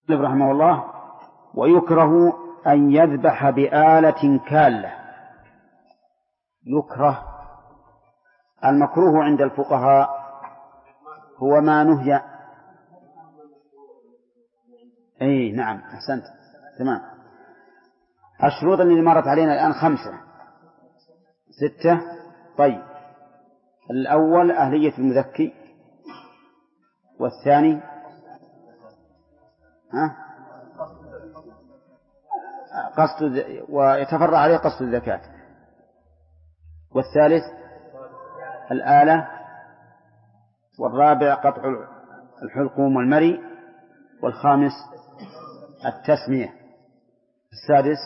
رحمه الله: ويكره أن يذبح بآلة كالة. يكره. المكروه عند الفقهاء هو ما نهي. أي نعم، أحسنت، تمام. الشروط اللي مرت علينا الآن 5 6. طيب، الأول أهلية المذكي، والثاني ويتفرع عليه قصد الزكاة، والثالث الآلة، والرابع قطع الحلقوم والمري، والخامس التسمية، السادس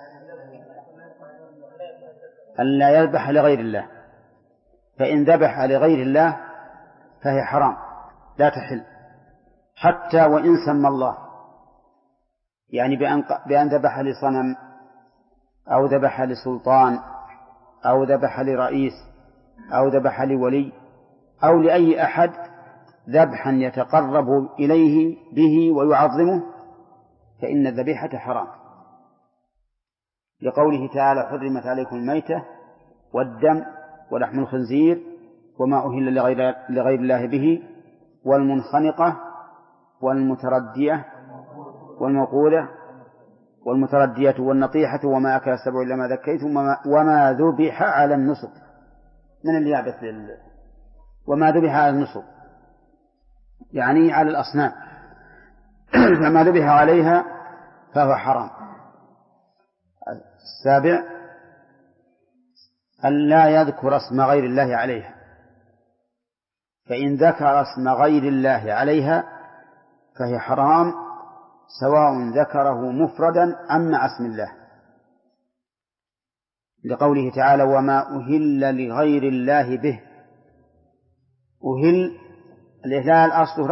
أن لا يذبح لغير الله، فإن ذبح لغير الله فهي حرام لا تحل، حتى وإن سمى الله، يعني بأن ذبح لصنم أو ذبح لسلطان أو ذبح لرئيس أو ذبح لولي أو لأي أحد ذبحا يتقرب إليه به ويعظمه، فإن الذبيحة حرام، لقوله تعالى: حرمت عليكم الميتة والدم ولحم الخنزير وما أهل لغير الله به والمنخنقة والمتردية والموقوذة والمتردية والنطيحة وما أكل السبع إلا ما ذكيتم وما ذبح على النصب. من اللي يعبث وما ذبح على النصب يعني على الأصنام، فما ذبح عليها فهو حرام. السابع أن لا يذكر اسم غير الله عليها، فإن ذكر اسم غير الله عليها فهي حرام، سواء ذكره مفردا أم مع اسم الله، لقوله تعالى: وما أهل لغير الله به. أهل الإهلال أصله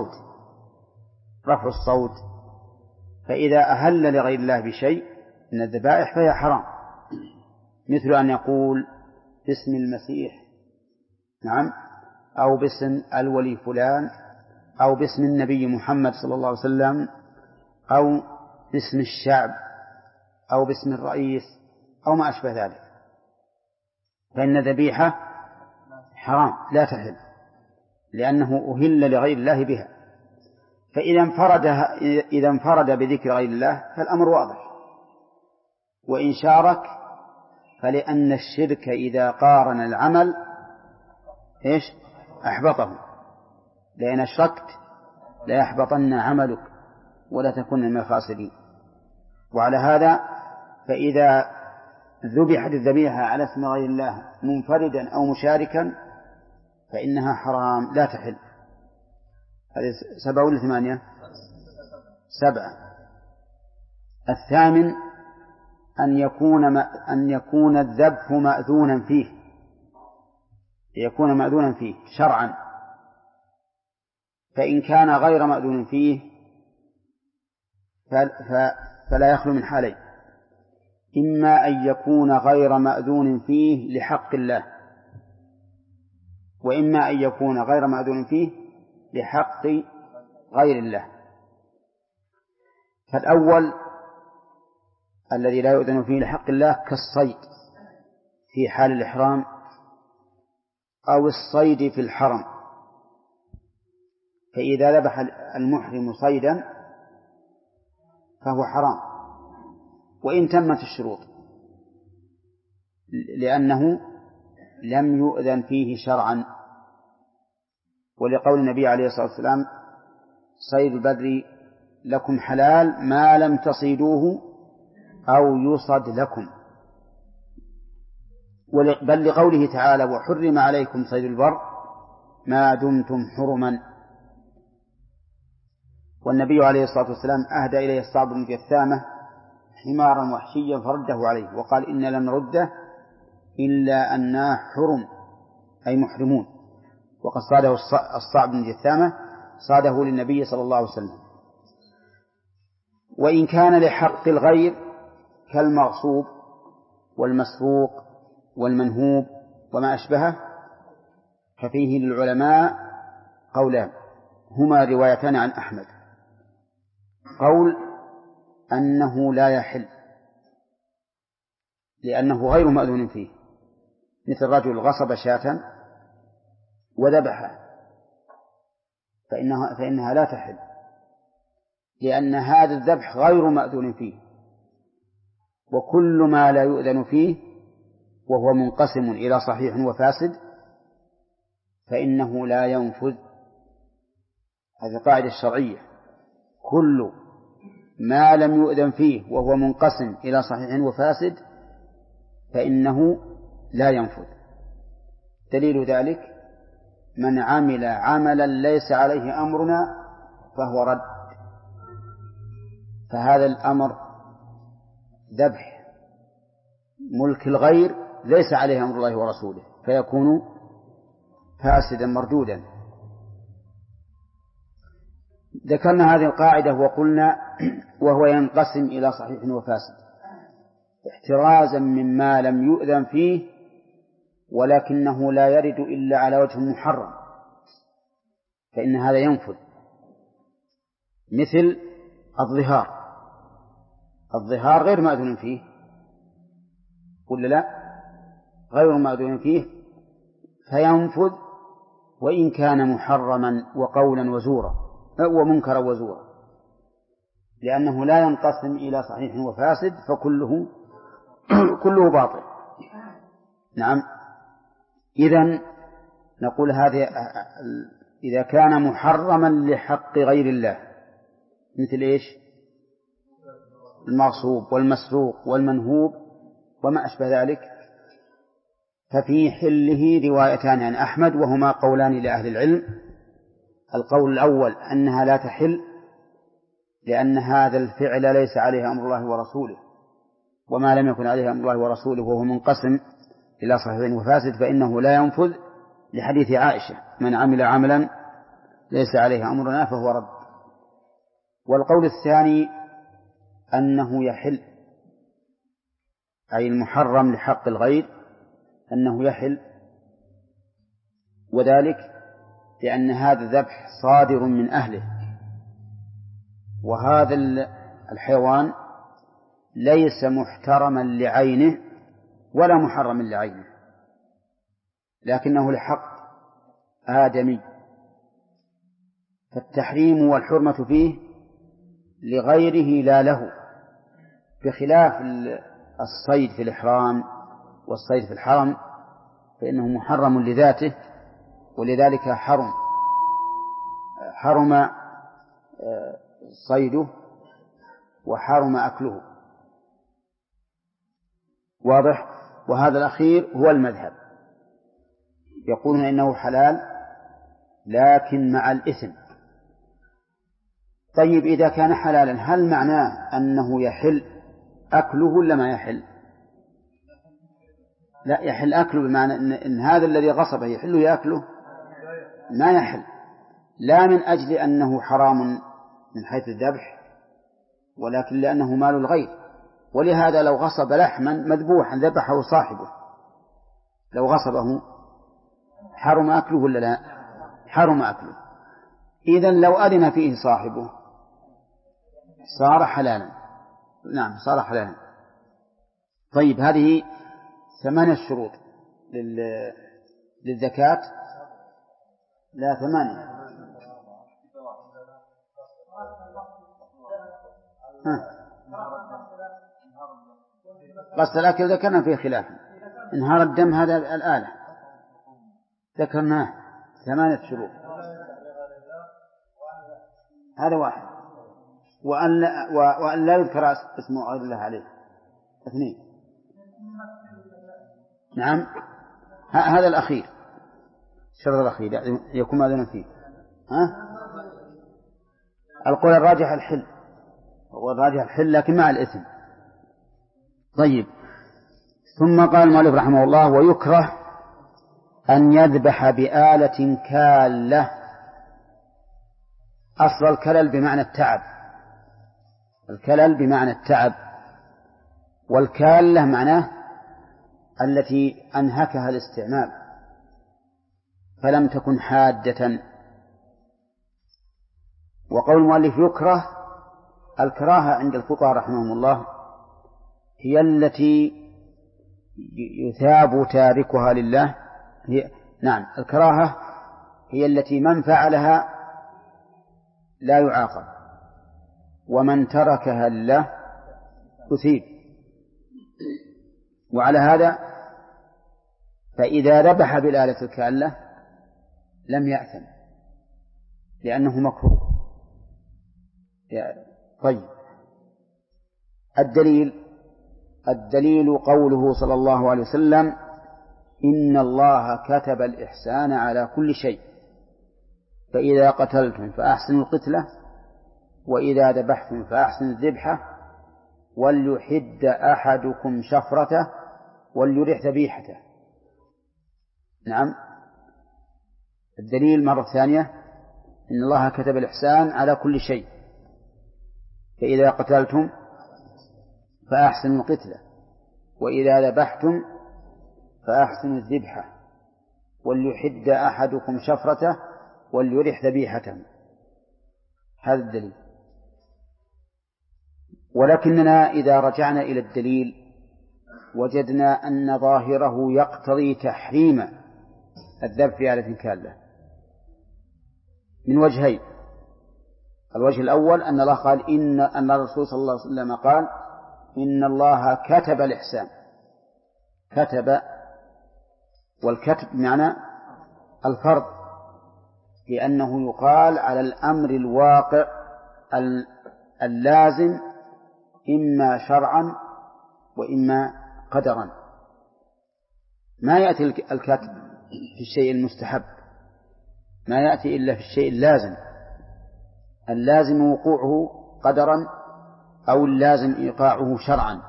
رفع الصوت، فإذا أهل لغير الله بشيء من الذبائح فهي حرام، مثل أن يقول باسم المسيح، نعم، أو باسم الولي فلان، أو باسم النبي محمد صلى الله عليه وسلم، أو باسم الشعب، أو باسم الرئيس، أو ما أشبه ذلك، فإن ذبيحة حرام لا تحل، لأنه أهل لغير الله بها. فإذا انفرد بذكر غير الله فالأمر واضح، وإن شارك فلأن الشرك إذا قارن العمل أحبطه، لأن أشركت لا يحبطن عملك ولا تكون من الخاسرين. وعلى هذا فإذا ذبحت الذبيحة على اسم غير الله منفردا أو مشاركا فإنها حرام لا تحل. هذه 7 ولا 8؟ 7. الثامن أن يكون الذبح مأذونا فيه، يكون مأذونا فيه شرعا، فإن كان غير مأذون فيه فلا يخلو من حالين: إما أن يكون غير مأذون فيه لحق الله، وإما أن يكون غير مأذون فيه لحق غير الله. فالأول الذي لا يؤذن فيه لحق الله كالصيد في حال الإحرام، أو الصيد في الحرم، فإذا ذبح المحرم صيدا فهو حرام وإن تمت الشروط، لأنه لم يؤذن فيه شرعا، ولقول النبي عليه الصلاة والسلام: صيد البر لكم حلال ما لم تصيدوه أو يصد لكم، بل لقوله تعالى: وحرم عليكم صيد البر ما دمتم حرما. والنبي عليه الصلاة والسلام أهدى إليه الصعب بن جثامة حمارا وحشيا فرده عليه وقال: إن لم نرده إلا أننا حرم، أي محرمون. وقد صاده الصعب بن جثامة صاده للنبي صلى الله عليه وسلم. وإن كان لحق الغير كالمغصوب والمسروق والمنهوب وما أشبهه ففيه للعلماء قولان، هما روايتان عن أحمد. قول أنه لا يحل لأنه غير مأذون فيه، مثل رجل غصب شاة وذبحها فإنها لا تحل، لأن هذا الذبح غير مأذون فيه. وكل ما لا يؤذن فيه وهو منقسم إلى صحيح وفاسد فإنه لا ينفذ. هذه قاعدة شرعية، كل ما لم يؤذن فيه وهو منقسم إلى صحيح وفاسد فإنه لا ينفذ. دليل ذلك من عمل عملا ليس عليه أمرنا فهو رد. فهذا الأمر ذبح ملك الغير ليس عليه أمر الله ورسوله فيكون فاسدا مردودا. ذكرنا هذه القاعدة وقلنا وهو ينقسم إلى صحيح وفاسد احترازا مما لم يؤذن فيه ولكنه لا يرد إلا على وجه محرم فإن هذا ينفذ، مثل الظهار غير مأذون فيه ولا لا؟ غير مأذون فيه فينفذ وإن كان محرما وقولا وزورا ومنكرا وزورا، لأنه لا ينقسم إلى صحيح وفاسد فكله كله باطل. نعم. إذن نقول هذه إذا كان محرما لحق غير الله مثل إيش؟ المغصوب والمسروق والمنهوب وما أشبه ذلك ففي حله روايتان عن أحمد وهما قولان لأهل العلم. القول الأول أنها لا تحل لأن هذا الفعل ليس عليه أمر الله ورسوله، وما لم يكن عليه أمر الله ورسوله وهو منقسم إلى صحيح وفاسد فإنه لا ينفذ، لحديث عائشة من عمل عملا ليس عليه أمرنا فهو رد. والقول الثاني أنه يحل، أي المحرم لحق الغير أنه يحل، وذلك لأن هذا الذبح صادر من أهله، وهذا الحيوان ليس محترما لعينه ولا محرما لعينه لكنه لحق آدمي، فالتحريم والحرمة فيه لغيره لا له، بخلاف الصيد في الإحرام والصيد في الحرم فإنه محرم لذاته ولذلك حرم صيده وحرم أكله. واضح؟ وهذا الأخير هو المذهب، يقولون إنه حلال لكن مع الإثم. طيب إذا كان حلالا هل معناه أنه يحل أكله ولا ما يحل؟ لا، يحل أكله بمعنى إن هذا الذي غصبه يحل يأكله، ما يحل، لا من أجل أنه حرام من حيث الذبح ولكن لأنه مال الغير. ولهذا لو غصب لحما مذبوحا ذبحه صاحبه لو غصبه حرم أكله ولا لا؟ حرم أكله. إذن لو أذن فيه صاحبه صار حلالا. نعم صار حلالا. طيب هذه 8 شروط للزكاة. لا 8. غسل الأكل ذكرنا فيه خلاف. انهار الدم هذا الآلة ذكرناه 8 شروط، هذا واحد. وأن لا يذكر اسم غير الله عليه 2. نعم هذا الأخير، الشرط الأخير يكون ماذا فيه. القول الراجح الحل، هو الراجح الحل لكن مع الإثم. طيب ثم قال المؤلف رحمه الله ويكره أن يذبح بآلة كالة. أصل الكلل بمعنى التعب، الكلل بمعنى التعب، والكالة معناه التي أنهكها الاستعمال فلم تكن حادة. وقول المؤلف يكره الكراهة عند الفقهاء رحمهم الله هي التي يثاب تاركها لله. نعم، الكراهة هي التي من فعلها لا يعاقب، ومن تركها لله يثيب. وعلى هذا فإذا ذبح بالآلة الكالة لم يأثم لأنه مكروه. طيب، الدليل قوله صلى الله عليه وسلم: إن الله كتب الإحسان على كل شيء، فإذا قتلتم فأحسنوا القتلة، وإذا ذبحتم فأحسنوا الذبحة، وليحد أحدكم شفرته وليرح ذبيحته. نعم، الدليل مرة ثانية: إن الله كتب الإحسان على كل شيء، فإذا قتلتم فأحسنوا القتلة، وإذا ذبحتم فأحسنوا الذبحة، وليحد أحدكم شفرته وليرح ذبيحته. هذا الدليل. ولكننا إذا رجعنا إلى الدليل وجدنا أن ظاهره يقتضي تحريم الذبح في آلة كالة من وجهين. الوجه الأول أن الله قال أن الرسول صلى الله عليه وسلم قال: إن الله كتب الإحسان. كتب، والكتب معنى الفرض، لأنه يقال على الأمر الواقع اللازم إما شرعا وإما قدرا. ما يأتي الكتب في الشيء المستحب، ما يأتي إلا في الشيء اللازم. اللازم وقوعه قدرا أو اللازم إيقاعه شرعا.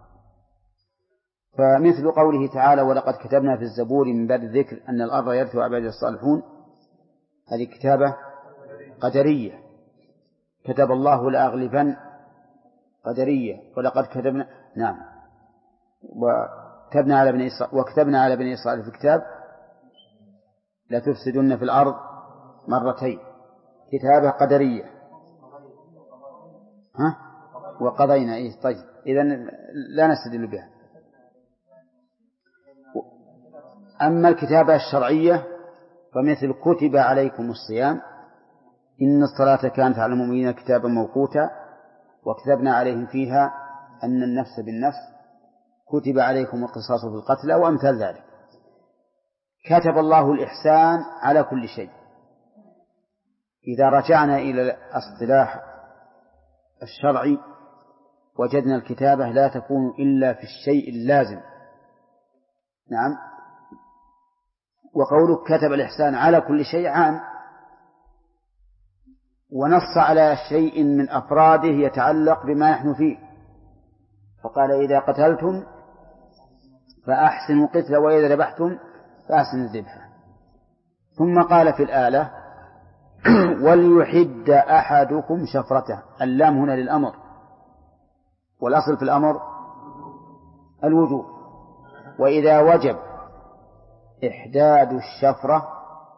فمثل قوله تعالى: ولقد كتبنا في الزبور من بعد الذكر أن الأرض يرثها عبادي الصالحون، هذه كتابة قدرية. كتب الله لأغلبن، قدرية. ولقد كتبنا، نعم، وكتبنا على بني إسرائيل في الكتاب لا تفسدن في الأرض مرتين، كتابة قدرية. وقضينا. طيب، إذن لا نستدل بها. أما الكتابة الشرعية فمثل كتب عليكم الصيام، إن الصلاة كانت على المؤمنين كتابا موقوتا، وكتبنا عليهم فيها أن النفس بالنفس، كتب عليكم القصاص في القتلى، وأمثال ذلك. كتب الله الإحسان على كل شيء. إذا رجعنا إلى الاصطلاح الشرعي وجدنا الكتابة لا تكون إلا في الشيء اللازم. نعم، وقولك كتب الإحسان على كل شيء عام، ونص على شيء من أفراده يتعلق بما نحن فيه، فقال: إذا قتلتم فأحسنوا القتل، وإذا ذبحتم فأحسنوا الذبحة. ثم قال في الآلة: وليحد أحدكم شفرته. اللام هنا للأمر، والأصل في الأمر الوجوب. وإذا وجب إحداد الشفرة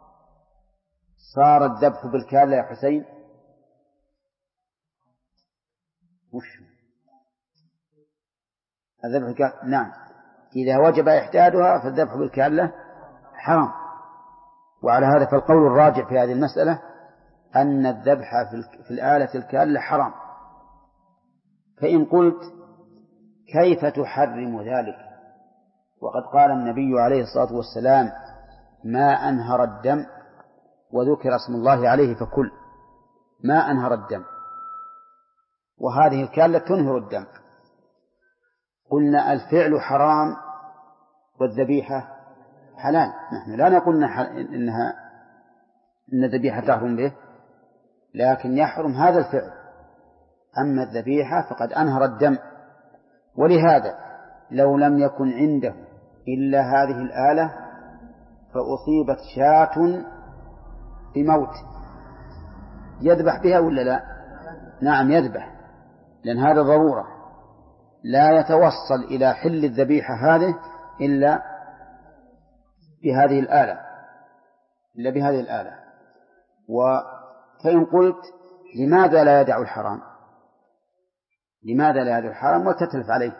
صار الذبح بالكالة يا حسين. الذبح نعم، إذا وجب إحدادها فالذبح بالكالة حرام. وعلى هذا فالقول الراجع في هذه المسألة أن الذبح في الآلة الكالة حرام. فإن قلت: كيف تحرم ذلك وقد قال النبي عليه الصلاة والسلام: ما أنهر الدم وذكر اسم الله عليه فكل؟ ما أنهر الدم، وهذه الكالة تنهر الدم. قلنا: الفعل حرام والذبيحة حلال. نحن لا نقول إن الذبيحة تحرم به، لكن يحرم هذا الفعل. أما الذبيحة فقد أنهر الدم. ولهذا لو لم يكن عنده إلا هذه الآلة فأصيبت شاة بموت، يذبح بها ولا لا؟ نعم يذبح، لأن هذا ضرورة، لا يتوصل إلى حل الذبيحة هذه إلا بهذه الآلة. فإن قلت: لماذا لا يدع الحرام؟ لماذا لا يدعو الحرام وتتلف عليه؟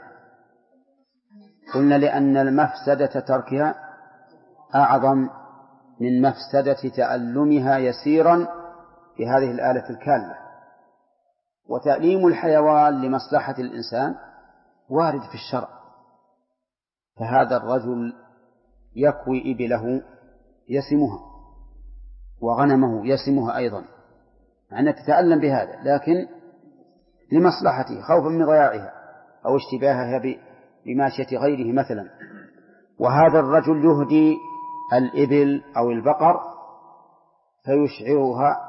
قلنا لأن المفسدة تركها أعظم من مفسدة تألمها يسيرا بهذه الآلة الكالة. وتأليم الحيوان لمصلحة الإنسان وارد في الشرع، فهذا الرجل يكوي إبله يسمها وغنمه يسمها أيضا، مع أنها تتألم بهذا، لكن لمصلحته خوفا من ضياعها أو اشتباهها بماشية غيره مثلا. وهذا الرجل يهدي الإبل أو البقر فيشعرها،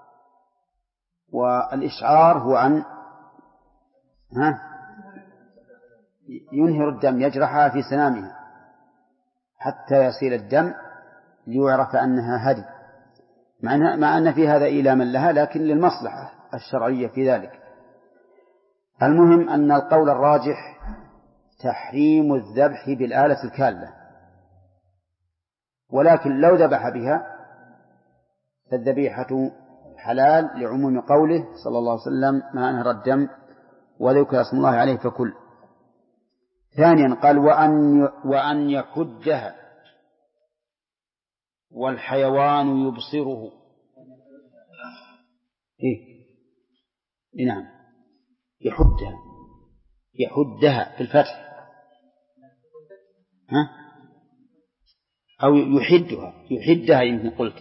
والإشعار هو أن ينهر الدم، يجرحها في سنامها حتى يسيل الدم ليعرف أنها هدي، مع أن في هذا إيلاما لها، لكن للمصلحة الشرعية في ذلك. المهم أن القول الراجح تحريم الذبح بالآلة الكالة، ولكن لو ذبح بها فالذبيحة حلال لعموم قوله صلى الله عليه وسلم: ما أنهر الدم وذكر اسم الله عليه فكل. ثانيا قال: وأن يحدها والحيوان يبصره. نعم، يحدها في الفتح، أو يحدها يمكن قلت.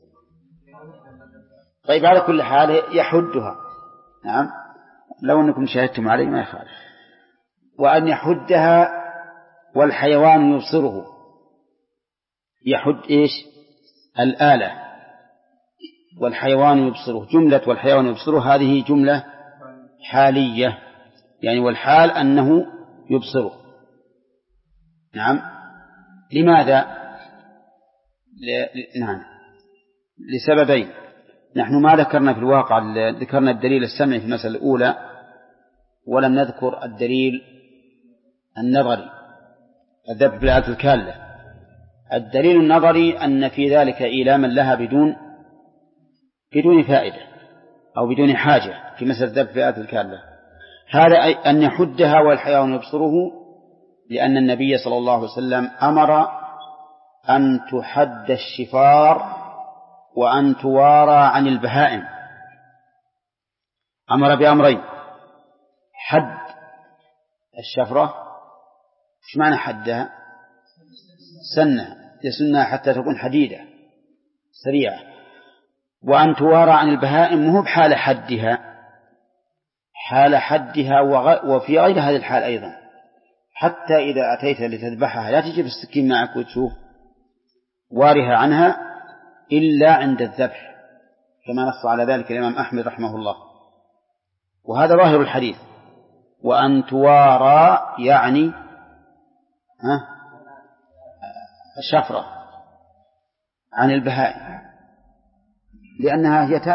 طيب على كل حال يحدها، نعم، لو أنكم شاهدتم عليه ما يخالف. وأن يحدها والحيوان يبصره. يحد إيش؟ الآلة، والحيوان يبصره. جملة والحيوان يبصره هذه جملة حالية، يعني والحال أنه يبصره. نعم. لماذا؟ نعم، لسببين. نحن ما ذكرنا في الواقع، ذكرنا الدليل السمعي في المسألة الأولى، ولم نذكر الدليل النظري، الذبح بالآلة الكالة. الدليل النظري أن في ذلك إيلاما لها بدون فائدة أو بدون حاجة في مسألة الذبح بالآلة الكالة. هذا أن يحدها والحيوان يبصره، لأن النبي صلى الله عليه وسلم أمر أن تحد الشفار وأن توارى عن البهائم. أمر بأمرين: حد الشفرة، إيش معنى حدها؟ سنها، يسنها حتى تكون حديدة سريعة. وأن توارى عن البهائم مو بحال حدها، حال حدها وفي غير هذه الحال أيضا، حتى إذا أتيت لتذبحها لا تجيب السكين معك وتشوف، وارها عنها إلا عند الذبح، كما نص على ذلك الإمام أحمد رحمه الله. وهذا ظاهر الحديث. وأن توارى يعني شفرة عن البهائم، لأنها هي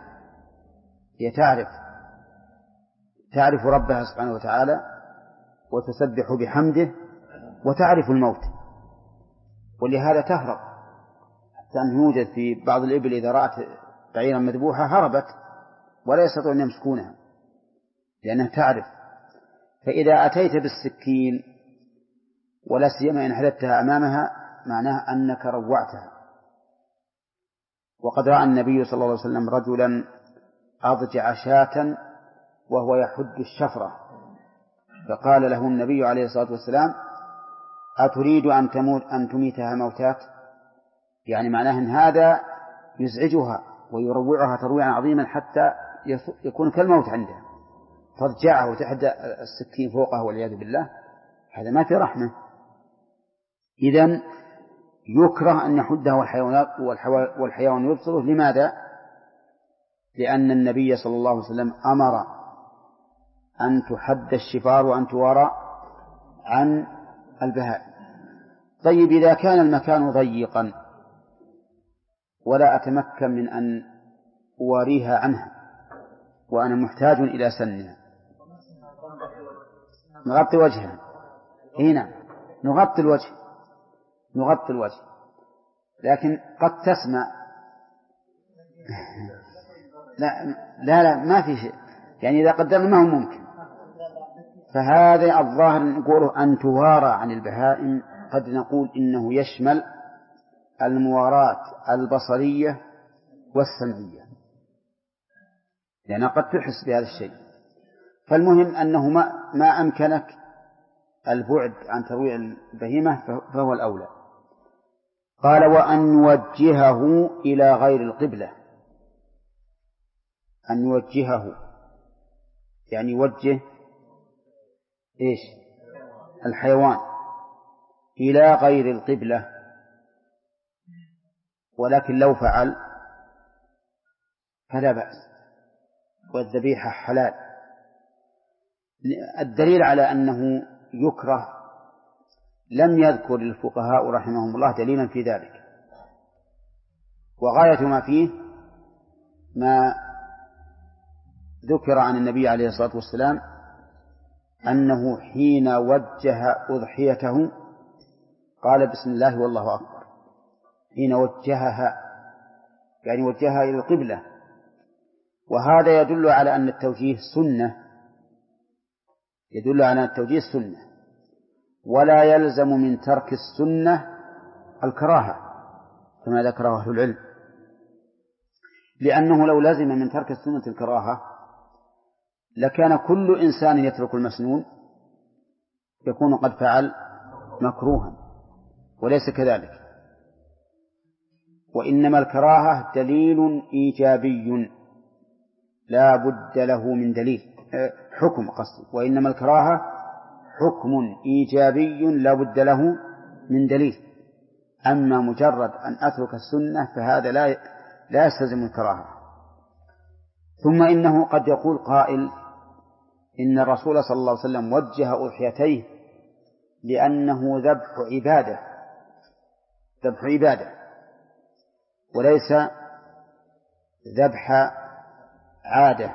تعرف ربها سبحانه وتعالى وتسبح بحمده وتعرف الموت، ولهذا تهرب، حتى أن يوجد في بعض الإبل إذا رأت بعيرا مذبوحة هربت ولا يستطيع أن يمسكونها لأنها تعرف. فإذا أتيت بالسكين ولا سيما إن حدثتها أمامها معناه أنك روعتها. وقد رأى النبي صلى الله عليه وسلم رجلا أضجع شاة وهو يحد الشفرة، فقال له النبي عليه الصلاة والسلام: أتريد أن تميتها موتات؟ يعني معناه أن هذا يزعجها ويروعها ترويعا عظيما حتى يكون كالموت عندها، تضجعه وتحدى السكين فوقه والعياذ بالله. هذا ما في رحمة. إذن يكره أن يحدها والحيوان يبصره. لماذا؟ لأن النبي صلى الله عليه وسلم أمر أن تحد الشفار وأن توارى عن البهائم. طيب إذا كان المكان ضيقا ولا أتمكن من أن أواريها عنها وأنا محتاج إلى سنها، نغطي وجهها هنا، نغطي الوجه، لكن قد تسمع. لا ما في شيء، يعني إذا قدرنا ما هو ممكن، فهذا الظاهر نقوله أن توارى عن البهائم، قد نقول إنه يشمل المواراة البصرية والسمعية، لأن قد تحس بهذا الشيء. فالمهم أنه ما أمكنك البعد عن ترويع البهيمة فهو الأولى. قال وأن نوجهه إلى غير القبلة. أن نوجهه يعني يوجه إيش؟ الحيوان إلى غير القبلة، ولكن لو فعل فلا بأس، والذبيحة حلال. الدليل على أنه يكره لم يذكر الفقهاء رحمهم الله دليلا في ذلك، وغاية ما فيه ما ذكر عن النبي عليه الصلاة والسلام أنه حين وجه أضحيته قال بسم الله والله أكبر. حين وجهها يعني وجهها إلى القبلة، وهذا يدل على أن التوجيه سنة، يدل على التوجيه سنة، ولا يلزم من ترك السنة الكراهة كما ذكره أهل العلم، لأنه لو لزم من ترك السنة الكراهة لكان كل إنسان يترك المسنون يكون قد فعل مكروها، وليس كذلك. وإنما الكراهة دليل إيجابي لا بد له من دليل، حكم قصدي، وإنما الكراهة حكم إيجابي لا بد له من دليل. أما مجرد أن أترك السنة فهذا لا يستلزم الكراهة. ثم إنه قد يقول قائل إن الرسول صلى الله عليه وسلم وجه أضحيتيه لأنه ذبح عبادة وليس ذبح عادة،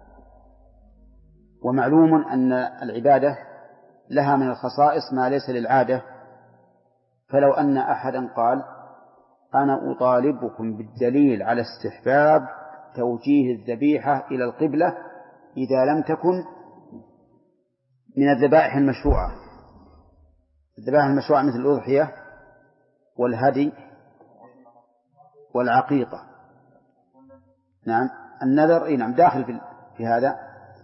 ومعلوم أن العبادة لها من الخصائص ما ليس للعادة. فلو أن أحدا قال أنا أطالبكم بالدليل على استحباب توجيه الذبيحة إلى القبلة إذا لم تكن من الذبائح المشروعة، الذبائح المشروعة مثل الأضحية والهدي والعقيقة، نعم النذر نعم داخل في هذا،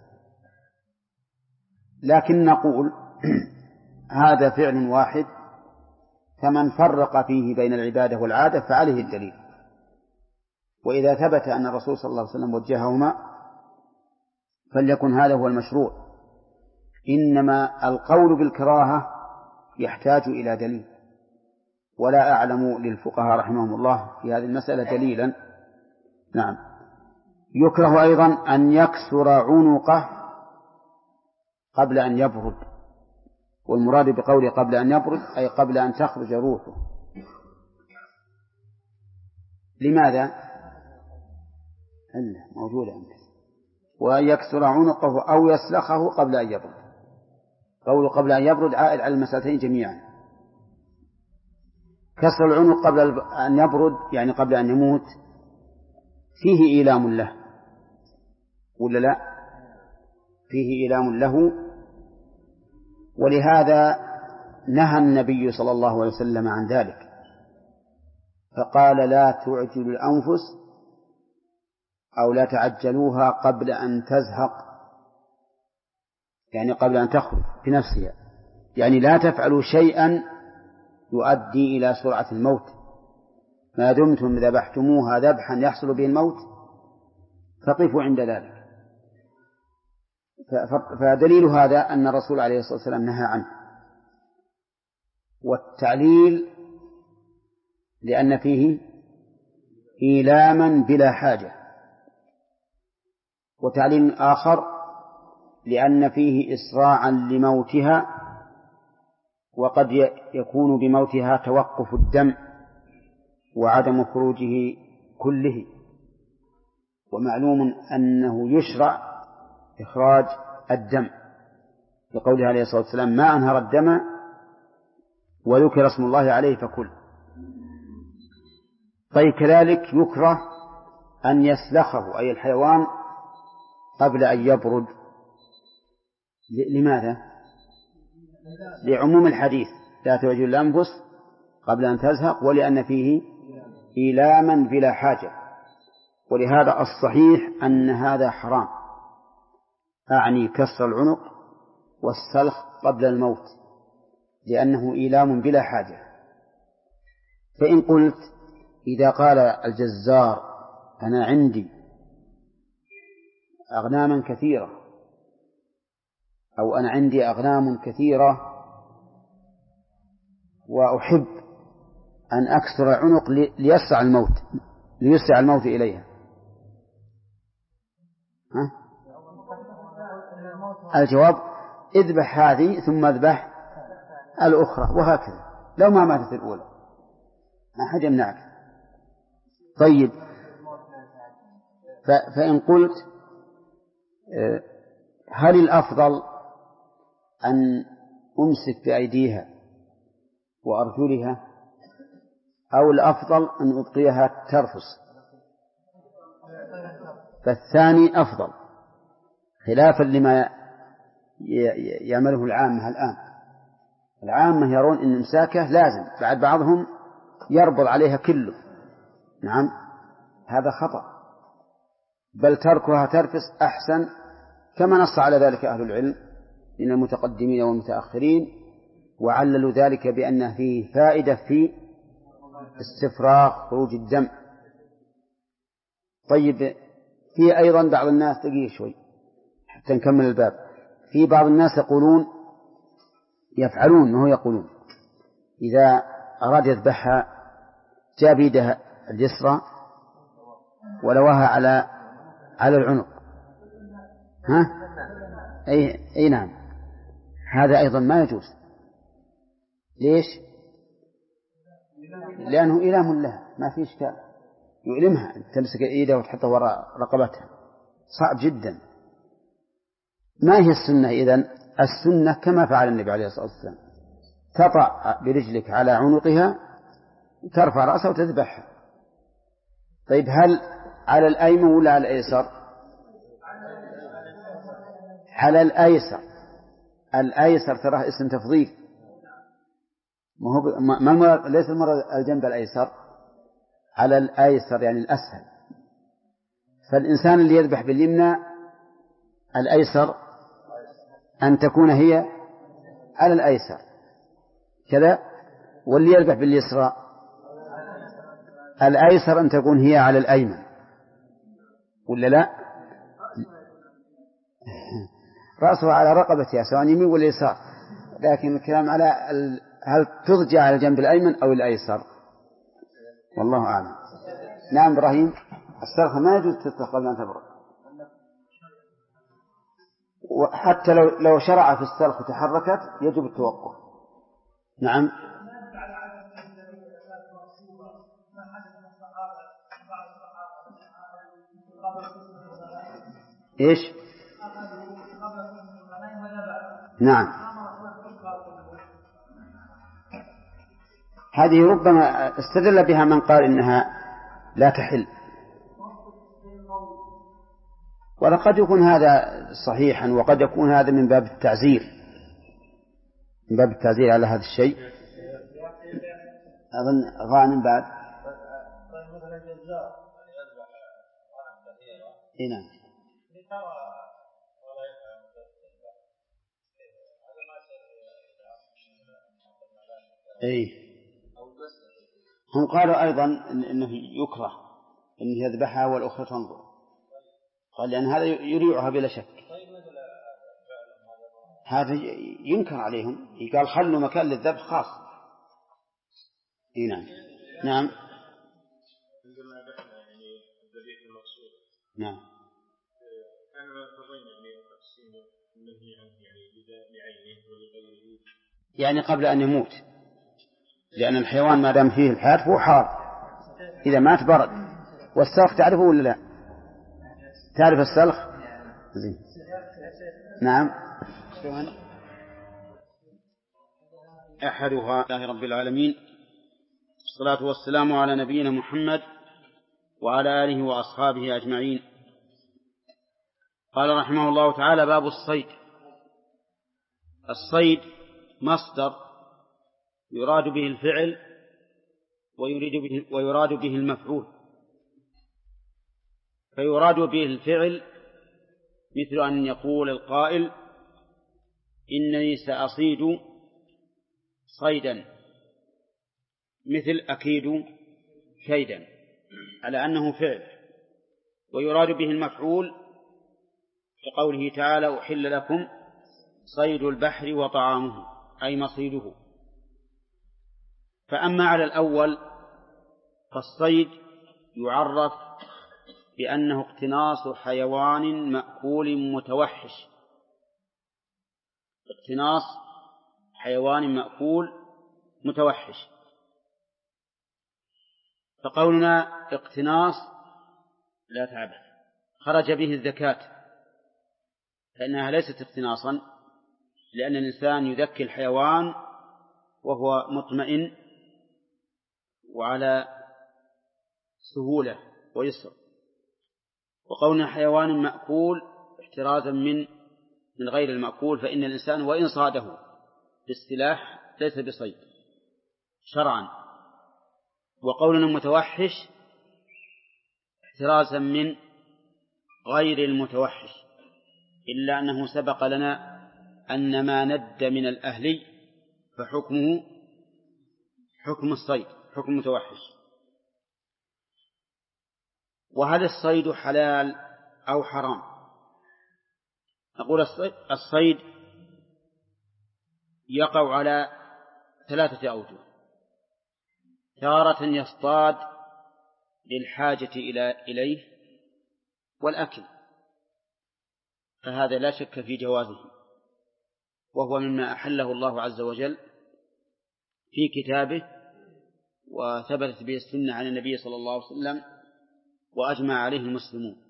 لكن نقول هذا فعل واحد، فمن فرق فيه بين العبادة والعادة فعليه الدليل. وإذا ثبت أن الرسول صلى الله عليه وسلم وجههما فليكن هذا هو المشروع. إنما القول بالكراهة يحتاج إلى دليل، ولا أعلم للفقهاء رحمهم الله في هذه المسألة دليلا. نعم. يكره أيضا أن يكسر عنقه قبل أن يبرد، والمراد بقوله قبل أن يبرد أي قبل أن تخرج روحه. لماذا؟ موجودة عندك. وأن يكسر عنقه أو يسلخه قبل أن يبرد. قوله قبل أن يبرد عائد على المسألتين جميعا. كسر العنق قبل أن يبرد يعني قبل أن يموت فيه إيلام له ولا لا؟ فيه إيلام له، ولهذا نهى النبي صلى الله عليه وسلم عن ذلك، فقال لا تعجل الأنفس أو لا تعجلوها قبل أن تزهق، يعني قبل أن تخرج بنفسها، يعني لا تفعلوا شيئا يؤدي إلى سرعة الموت، ما دمتم ذبحتموها ذبحا يحصل به الموت فقفوا عند ذلك. فدليل هذا أن الرسول عليه الصلاة والسلام نهى عنه. والتعليل لأن فيه إيلاما بلا حاجة، وتعليل آخر لأن فيه إسراعا لموتها، وقد يكون بموتها توقف الدم وعدم خروجه كله، ومعلوم أنه يشرع إخراج الدم لقوله عليه الصلاة والسلام ما أنهر الدم وذكر اسم الله عليه فكل. طيب كذلك يكره أن يسلخه أي الحيوان قبل أن يبرد، لماذا؟ لعموم الحديث لا توجه الأنفس قبل أن تزهق، ولأن فيه إيلاما بلا حاجة. ولهذا الصحيح أن هذا حرام، أعني كسر العنق والسلخ قبل الموت، لأنه إيلام بلا حاجة. فإن قلت إذا قال الجزار أنا عندي أغناما كثيرة، أو أنا عندي أغنام كثيرة وأحب أن أكسر العنق ليسرع الموت إليها، الجواب اذبح هذه ثم اذبح الأخرى، وهكذا لو ما ماتت الأولى ما حد يمنعك. طيب، فإن قلت هل الأفضل أن أمسك بأيديها وأرجلها، أو الأفضل أن أبقيها ترفس؟ فالثاني أفضل، خلافا لما يعمله العامة الآن. العامة يرون أن إمساكه لازم، بعد بعضهم يربط عليها كله. نعم، هذا خطأ، بل تركها ترفس أحسن، كما نص على ذلك أهل العلم من المتقدمين والمتأخرين، وعللوا ذلك بأن فيه فائدة في استفراغ خروج الدم. طيب، في أيضا بعض الناس دقيقة شوي حتى نكمل الباب. في بعض الناس يقولون إذا أراد يذبحها جاب يدها اليسرى ولواها على العنق. أي نعم، هذا أيضا ما يجوز. ليش؟ لأنه إيلام لها، ما في إشكال، يؤلمها، تمسك إيدها وتحطها وراء رقبتها، صعب جدا. ما هي السنة إذن؟ السنة كما فعل النبي عليه الصلاة والسلام، تطأ برجلك على عنقها، ترفع رأسها وتذبحها. طيب، هل على الأيمن ولا على الأيسر؟ على الأيسر. الأيسر تراه اسم تفضيل، ليس المرض الجنب الأيسر، على الأيسر يعني الأسهل. فالإنسان اللي يذبح باليمنى الأيسر أن تكون هي على الأيسر كذا، واللي يذبح باليسرى الأيسر أن تكون هي على الأيمن، ولا لا؟ رأسها على رقبتها سواء يمين ولا يسار، لكن الكلام على هل تضجع على الجنب الأيمن أو الأيسر، والله أعلم. نعم إبراهيم، السلخ ما يجوز تسلخ قبل أن تبرد، وحتى لو شرع في السلخ وتحركت يجب التوقف. نعم. إيش؟ نعم، هذه ربما استدل بها من قال إنها لا تحل، ولقد يكون هذا صحيحا، وقد يكون هذا من باب التعزير، على هذا الشيء. أظن غانم بعد. نعم. هم قالوا أيضا إنه يكره إنه يذبحها والأخرى تنظر، قال لأن هذا يريعها بلا شك. هذا ينكر عليهم، قال خلوا مكان للذبح خاص. نعم. نعم. نعم. يعني قبل أن يموت، لأن الحيوان ما دام فيه الحياة فهو حار، إذا مات برد. والسلخ تعرفه ولا لا؟ تعرف السلخ؟ زين. نعم. أحدها لله رب العالمين، والصلاة والسلام على نبينا محمد وعلى آله وأصحابه أجمعين. قال رحمه الله تعالى: باب الصيد. الصيد مصدر يراد به الفعل ويراد به المفعول. فيراد به الفعل مثل أن يقول القائل إنني سأصيد صيدا، مثل أكيد كيدا، على أنه فعل. ويراد به المفعول كقوله تعالى أحل لكم صيد البحر وطعامه، أي مصيده. فأما على الأول فالصيد يعرف بأنه اقتناص حيوان مأكول متوحش، اقتناص حيوان مأكول متوحش. فقولنا اقتناص لا تعبث، خرج به الزكاة، فإنها ليست اقتناصا، لأن الإنسان يذكي الحيوان وهو مطمئن وعلى سهولة ويسر. وقولنا حيوان مأكول احترازا من غير المأكول، فإن الإنسان وإن صاده بالسلاح ليس بصيد شرعا. وقولنا متوحش احترازا من غير المتوحش، إلا أنه سبق لنا أن ما ند من الأهلي فحكمه حكم الصيد، حكم المتوحش. وهل الصيد حلال أو حرام؟ نقول الصيد يقع على 3 أوجه. تارة يصطاد للحاجة إليه والأكل، فهذا لا شك في جوازه، وهو مما أحله الله عز وجل في كتابه وثبتت به السنة عن النبي صلى الله عليه وسلم وأجمع عليه المسلمون.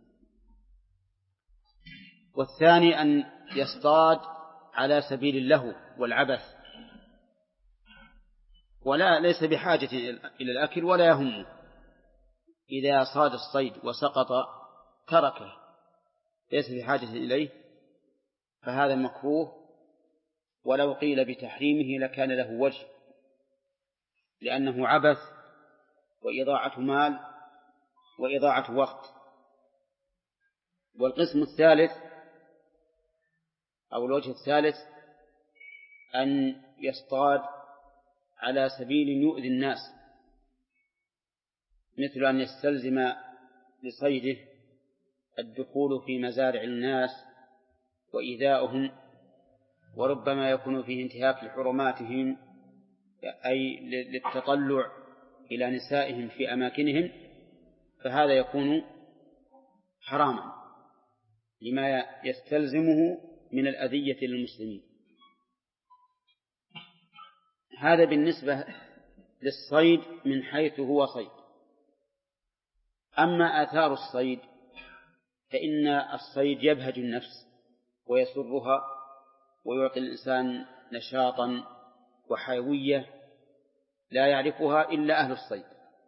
والثاني أن يصطاد على سبيل اللهو والعبث، ليس بحاجة إلى الأكل ولا يهمه، إذا صاد الصيد وسقط تركه ليس بحاجة إليه، فهذا مكروه، ولو قيل بتحريمه لكان له وجه، لأنه عبث وإضاعة مال وإضاعة وقت. والقسم الثالث أو الوجه الثالث أن يصطاد على سبيل يؤذي الناس، مثل أن يستلزم لصيده الدخول في مزارع الناس وإيذاؤهم، وربما يكون فيه انتهاك لحرماتهم، أي للتطلع إلى نسائهم في أماكنهم، فهذا يكون حراما لما يستلزمه من الأذية للمسلمين. هذا بالنسبة للصيد من حيث هو صيد. أما آثار الصيد فإن الصيد يبهج النفس ويسرها ويعطي الإنسان نشاطا وحيوية لا يعرفها إلا أهل الصيد،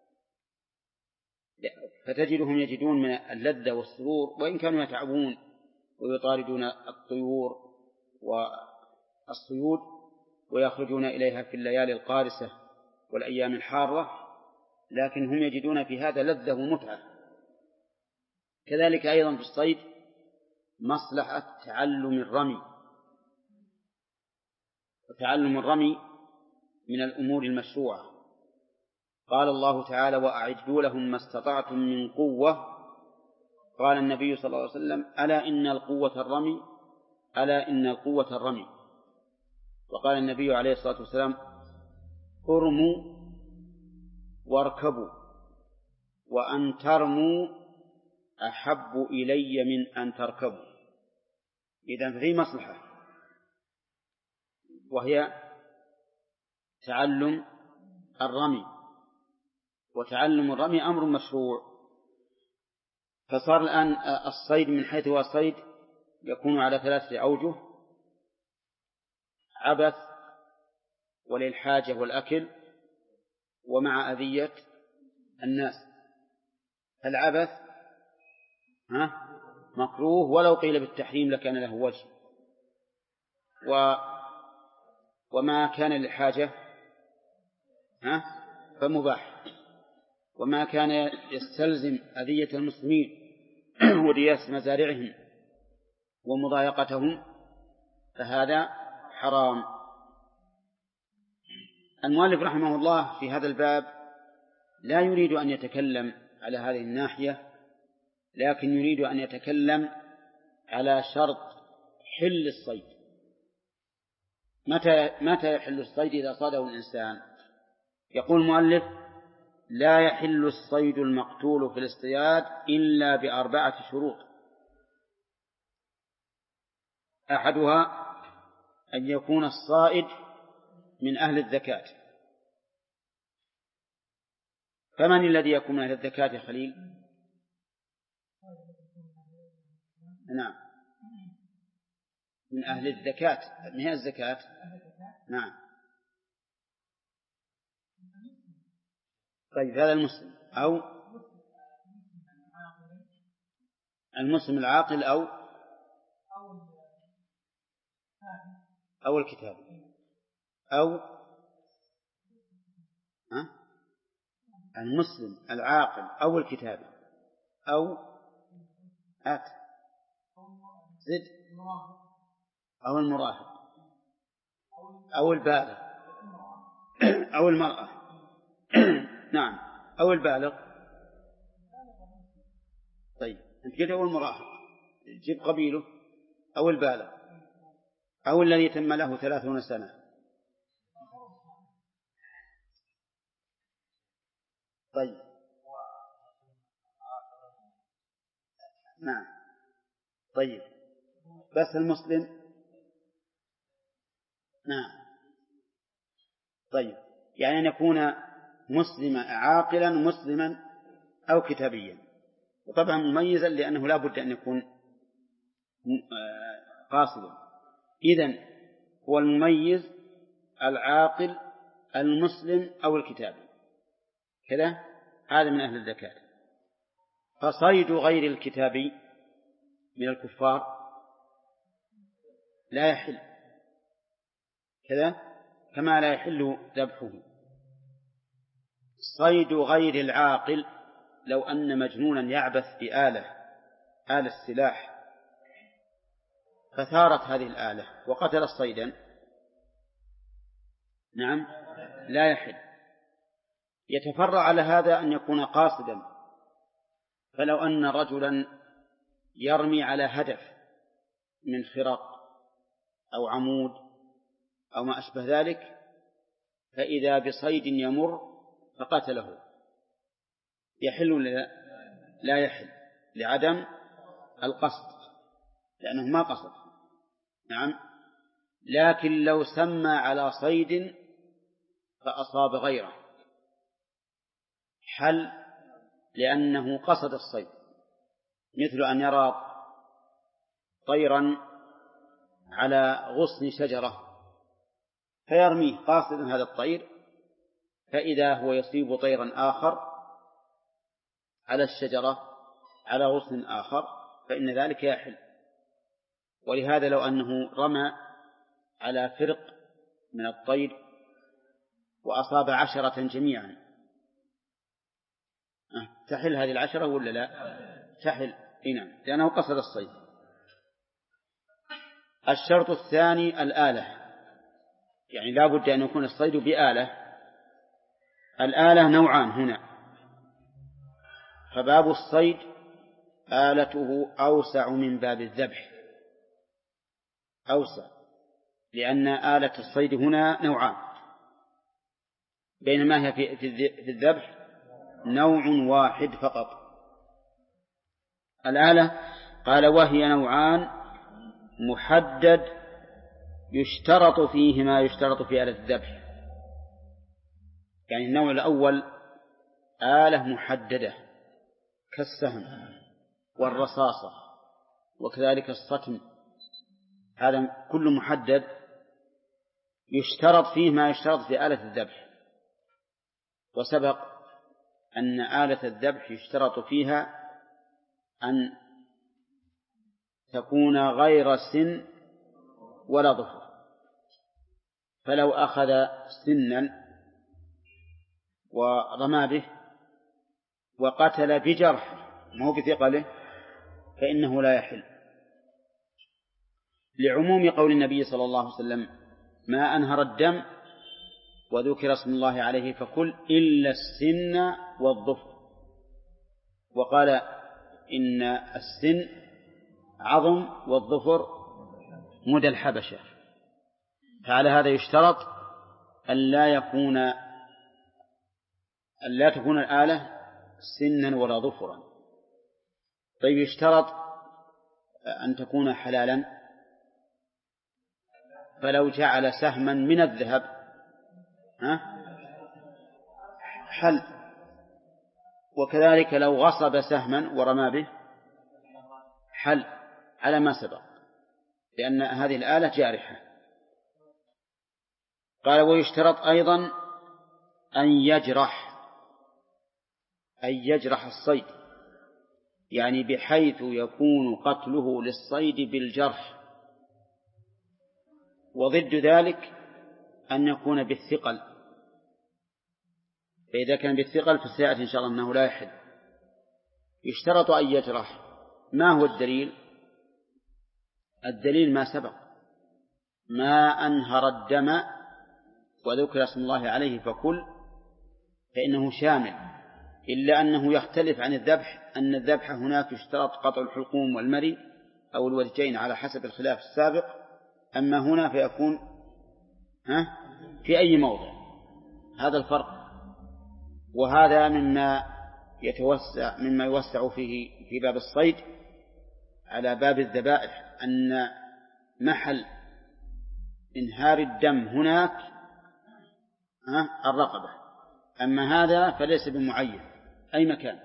فتجدهم يجدون من اللذة والسرور وإن كانوا يتعبون ويطاردون الطيور والصيود ويخرجون إليها في الليالي القارسة والأيام الحارة، لكن هم يجدون في هذا لذة ومتعة. كذلك أيضا في الصيد مصلحة تعلم الرمي، وتعلم الرمي من الأمور المشروعة. قال الله تعالى وأعدوا لهم ما استطعتم من قوة. قال النبي صلى الله عليه وسلم ألا إن القوة الرمي، ألا إن القوة الرمي. وقال النبي عليه الصلاة والسلام ارموا واركبوا وأن ترموا أحب إلي من أن تركبوا. إذن في مصلحة، وهي تعلم الرمي، وتعلم الرمي أمر مشروع. فصار الآن الصيد من حيث هو الصيد يكون على 3 أوجه: عبث وللحاجة والأكل ومع أذية الناس. العبث مكروه ولو قيل بالتحريم لكان له وجه، وما كان للحاجة فمباح، وما كان يستلزم أذية المسلمين ورياس مزارعهم ومضايقتهم فهذا حرام. المؤلف رحمه الله في هذا الباب لا يريد أن يتكلم على هذه الناحية، لكن يريد أن يتكلم على شرط حل الصيد. متى يحل الصيد؟ إذا صاده الإنسان. يقول المؤلف: لا يحل الصيد المقتول في الاصطياد إلا ب4 شروط. أحدها أن يكون الصائد من أهل الزكاة. فمن الذي يكون من أهل الزكاة يا خليل؟ نعم، من أهل الزكاة، من هي الزكاة؟ نعم. طيب هذا المسلم أو المسلم العاقل أو الكتاب أو المسلم العاقل أو الكتاب أو زد أو المراهق أو البالغ أو المرأة نعم أو البالغ. طيب أنت قلت أو المراهق، جيب قبيله أو البالغ أو الذي تم له 30 سنة. طيب نعم. طيب بس المسلم. نعم. طيب يعني أن يكون مسلما عاقلا مسلما أو كتابيا، وطبعا مميزا لأنه لا بد أن يكون قاصدا. إذن هو المميز العاقل المسلم أو الكتابي كذا، هذا من أهل الزكاة. فصيد غير الكتابي من الكفار لا يحل كذا، كما لا يحل ذبحه. صيد غير العاقل، لو أن مجنونا يعبث بآلة السلاح فثارت هذه الآلة وقتل الصيدا، نعم لا يحل. يتفرع على هذا أن يكون قاصدا، فلو أن رجلا يرمي على هدف من خرق أو عمود أو ما أشبه ذلك، فإذا بصيد يمر فقتله، يحل ولا لا يحل؟ لعدم القصد، لأنه ما قصد. نعم. لكن لو سمى على صيد فأصاب غيره حل، لأنه قصد الصيد، مثل أن يرى طيرا على غصن شجرة فيرميه قاصدا هذا الطير، فإذا هو يصيب طيرا آخر على الشجرة على غصن آخر فإن ذلك يحل. ولهذا لو أنه رمى على فرق من الطير وأصاب 10 جميعا تحل هذه 10 ولا لا؟ تحل، نعم، لأنه قصد الصيد. الشرط الثاني الآلة، يعني لا بد أن يكون الصيد بآلة. الآلة نوعان هنا، فباب الصيد آلته أوسع من باب الذبح، أوسع، لأن آلة الصيد هنا نوعان، بينما هي في الذبح نوع واحد فقط. الآلة قال وهي نوعان محدد يشترط فيه ما يشترط في آلة الذبح. يعني النوع الأول آلة محددة كالسهم والرصاصة وكذلك الصتم، هذا كل محدد يشترط فيه ما يشترط في آلة الذبح. وسبق أن آلة الذبح يشترط فيها أن تكون غير سن ولا ظفر، فلو أخذ سنا ورمى به وقتل بجرح ما هو بثقله فإنه لا يحل، لعموم قول النبي صلى الله عليه وسلم: ما أنهر الدم وذكر اسم الله عليه فكل إلا السن والظفر. وقال إن السن عظم والظفر مدى الحبشة. فعلى هذا يشترط أن لا تكون الآلة سنا ولا ظفرا. طيب يشترط أن تكون حلالا، فلو جعل سهما من الذهب حل، وكذلك لو غصب سهما ورمى به حل على ما سبق، لأن هذه الآلة جارحة. قال: ويشترط أيضا أن يجرح الصيد، يعني بحيث يكون قتله للصيد بالجرح، وضد ذلك أن يكون بالثقل، فإذا كان بالثقل فسيأتي إن شاء الله أنه لا يحل. يشترط أن يجرح. ما هو الدليل؟ الدليل ما سبق: ما أنهر الدم وذكر اسم الله عليه فكل، فإنه شامل، إلا أنه يختلف عن الذبح، أن الذبح هناك يشترط قطع الحلقوم والمري أو الوجهين على حسب الخلاف السابق، أما هنا فيكون في أي موضع. هذا الفرق، وهذا مما يوسع فيه في باب الصيد على باب الذبائح، أن محل إنهار الدم هناك الرقبة، أما هذا فليس بمعين أي مكان.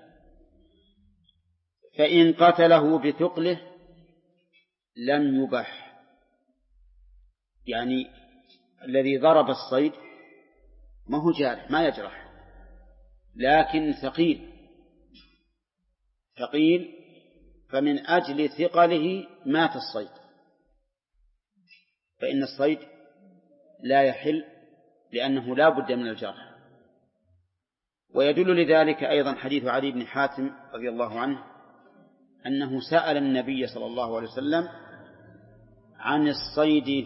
فإن قتله بثقله لم يبح، يعني الذي ضرب الصيد ما هو جارح ما يجرح، لكن ثقيل، فمن أجل ثقله مات الصيد، فإن الصيد لا يحل لأنه لا بد من الجرح. ويدل لذلك أيضا حديث عدي بن حاتم رضي الله عنه أنه سأل النبي صلى الله عليه وسلم عن الصيد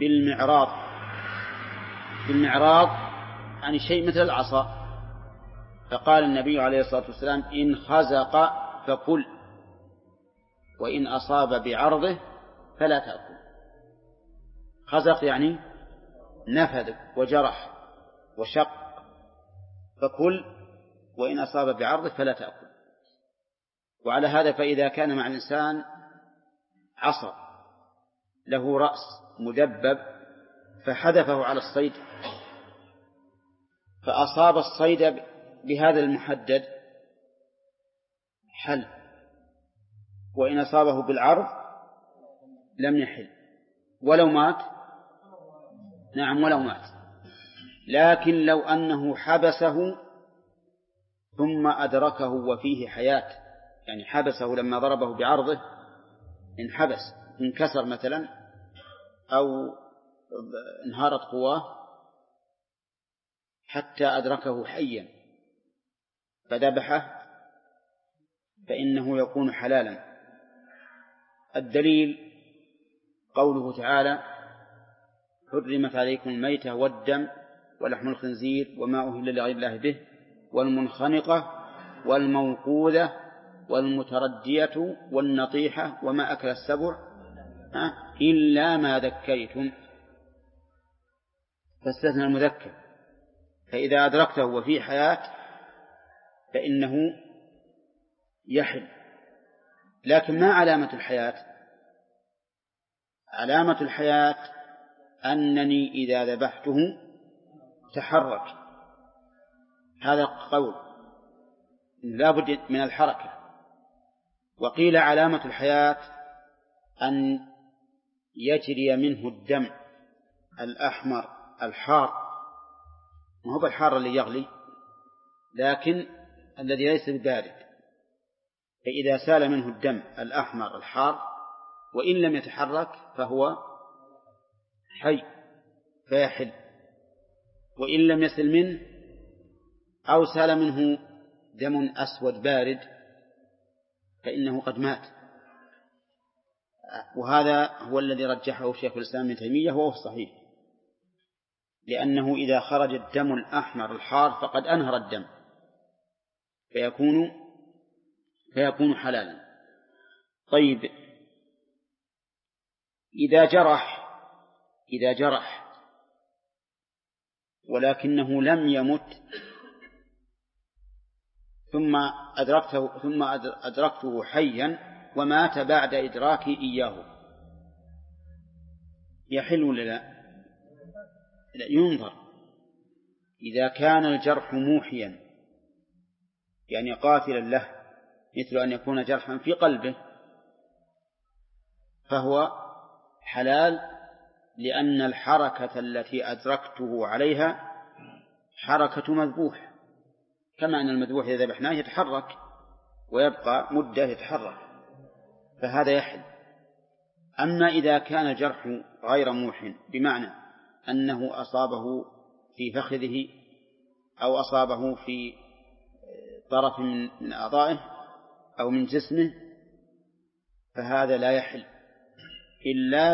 بالمعراض عن شيء مثل العصا، فقال النبي عليه الصلاة والسلام: إن خزق فكل، وإن أصاب بعرضه فلا تأكل. خزق يعني نفذ وجرح وشق، فكل، وإن أصاب بعرضه فلا تأكل. وعلى هذا فإذا كان مع الإنسان عصا له رأس مدبب فحذفه على الصيد فأصاب الصيد بهذا المحدد حل، وإن أصابه بالعرض لم يحل ولو مات. نعم ولو مات. لكن لو أنه حبسه ثم أدركه وفيه حياة، يعني حبسه لما ضربه بعرضه انحبس، انكسر مثلا أو انهارت قواه حتى أدركه حيا فذبحه، فإنه يكون حلالا. الدليل قوله تعالى: حرمت عليكم الميتة والدم ولحم الخنزير وما أهل لغير الله به والمنخنقة والموقوذة والمتردية والنطيحة وما أكل السبع إلا ما ذكيتم، فاستثنى المذكر، فإذا أدركته وفيه حياة فإنه يحل. لكن ما علامة الحياة؟ علامة الحياة أنني إذا ذبحته تحرك، هذا قول لا بد من الحركة. وقيل علامة الحياة أن يجري منه الدم الأحمر الحار، ما هو بالحار اللي يغلي، لكن الذي ليس ببارد، فإذا سال منه الدم الأحمر الحار وإن لم يتحرك فهو حي، فيحل. وإن لم يسل منه أو سال منه دم أسود بارد فإنه قد مات. وهذا هو الذي رجحه شيخ الإسلام ابن تيمية وهو الصحيح، لأنه إذا خرج الدم الأحمر الحار فقد أنهر الدم فيكون حلالا. طيب إذا جرح ولكنه لم يمت ثم أدركته حيا ومات بعد إدراكي إياه، يحل ولا لا؟ ينظر. إذا كان الجرح موحيا يعني قاتلا له، مثل أن يكون جرحا في قلبه، فهو حلال، لأن الحركة التي أدركته عليها حركة مذبوح، كما أن المذبوح إذا ذبحناه يتحرك ويبقى مدة يتحرك، فهذا يحل. أما إذا كان الجرح غير موح، بمعنى أنه أصابه في فخذه أو أصابه في طرف من أعضائه أو من جسمه، فهذا لا يحل إلا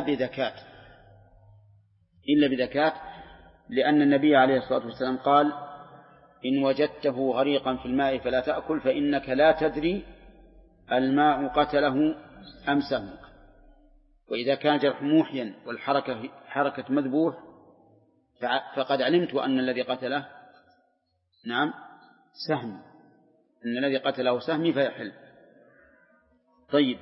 بذكاة، لأن النبي عليه الصلاة والسلام قال: إن وجدته غريقا في الماء فلا تأكل، فإنك لا تدري الماء قتله أم سمك. وإذا كان جرح موحيا والحركة حركة مذبوح فقد علمت أن الذي قتله سهم، أن الذي قتله سهمي فيحل. طيب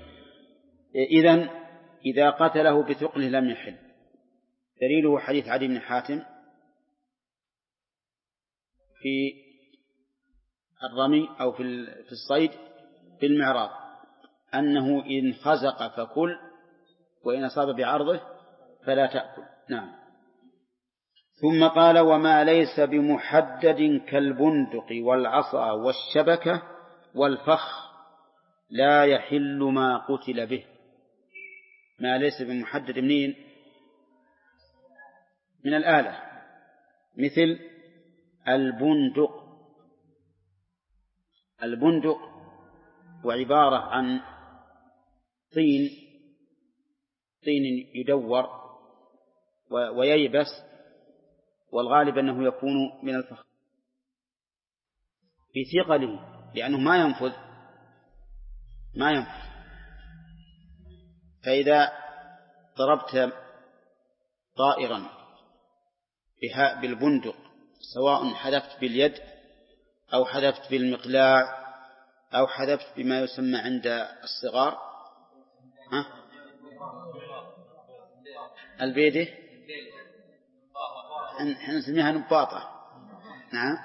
إذا قتله بثقله لم يحل. دليله حديث عدي بن حاتم في الرمي أو في الصيد في المعراض، أنه إن خزق فكل وإن أصاب بعرضه فلا تأكل. نعم. ثم قال: وما ليس بمحدد كالبندق والعصا والشبكة والفخ لا يحل ما قتل به. ما ليس بمحدد منين؟ من الآلة، مثل البندق وعبارة عن طين يدور وييبس، والغالب أنه يكون من الفخ في ثقله، لأنه ما ينفذ. فإذا ضربت طائرا بالبندق، سواء حذفت باليد أو حذفت بالمقلاع أو حذفت بما يسمى عند الصغار البيدة، احنا نسميها نباطة. نعم،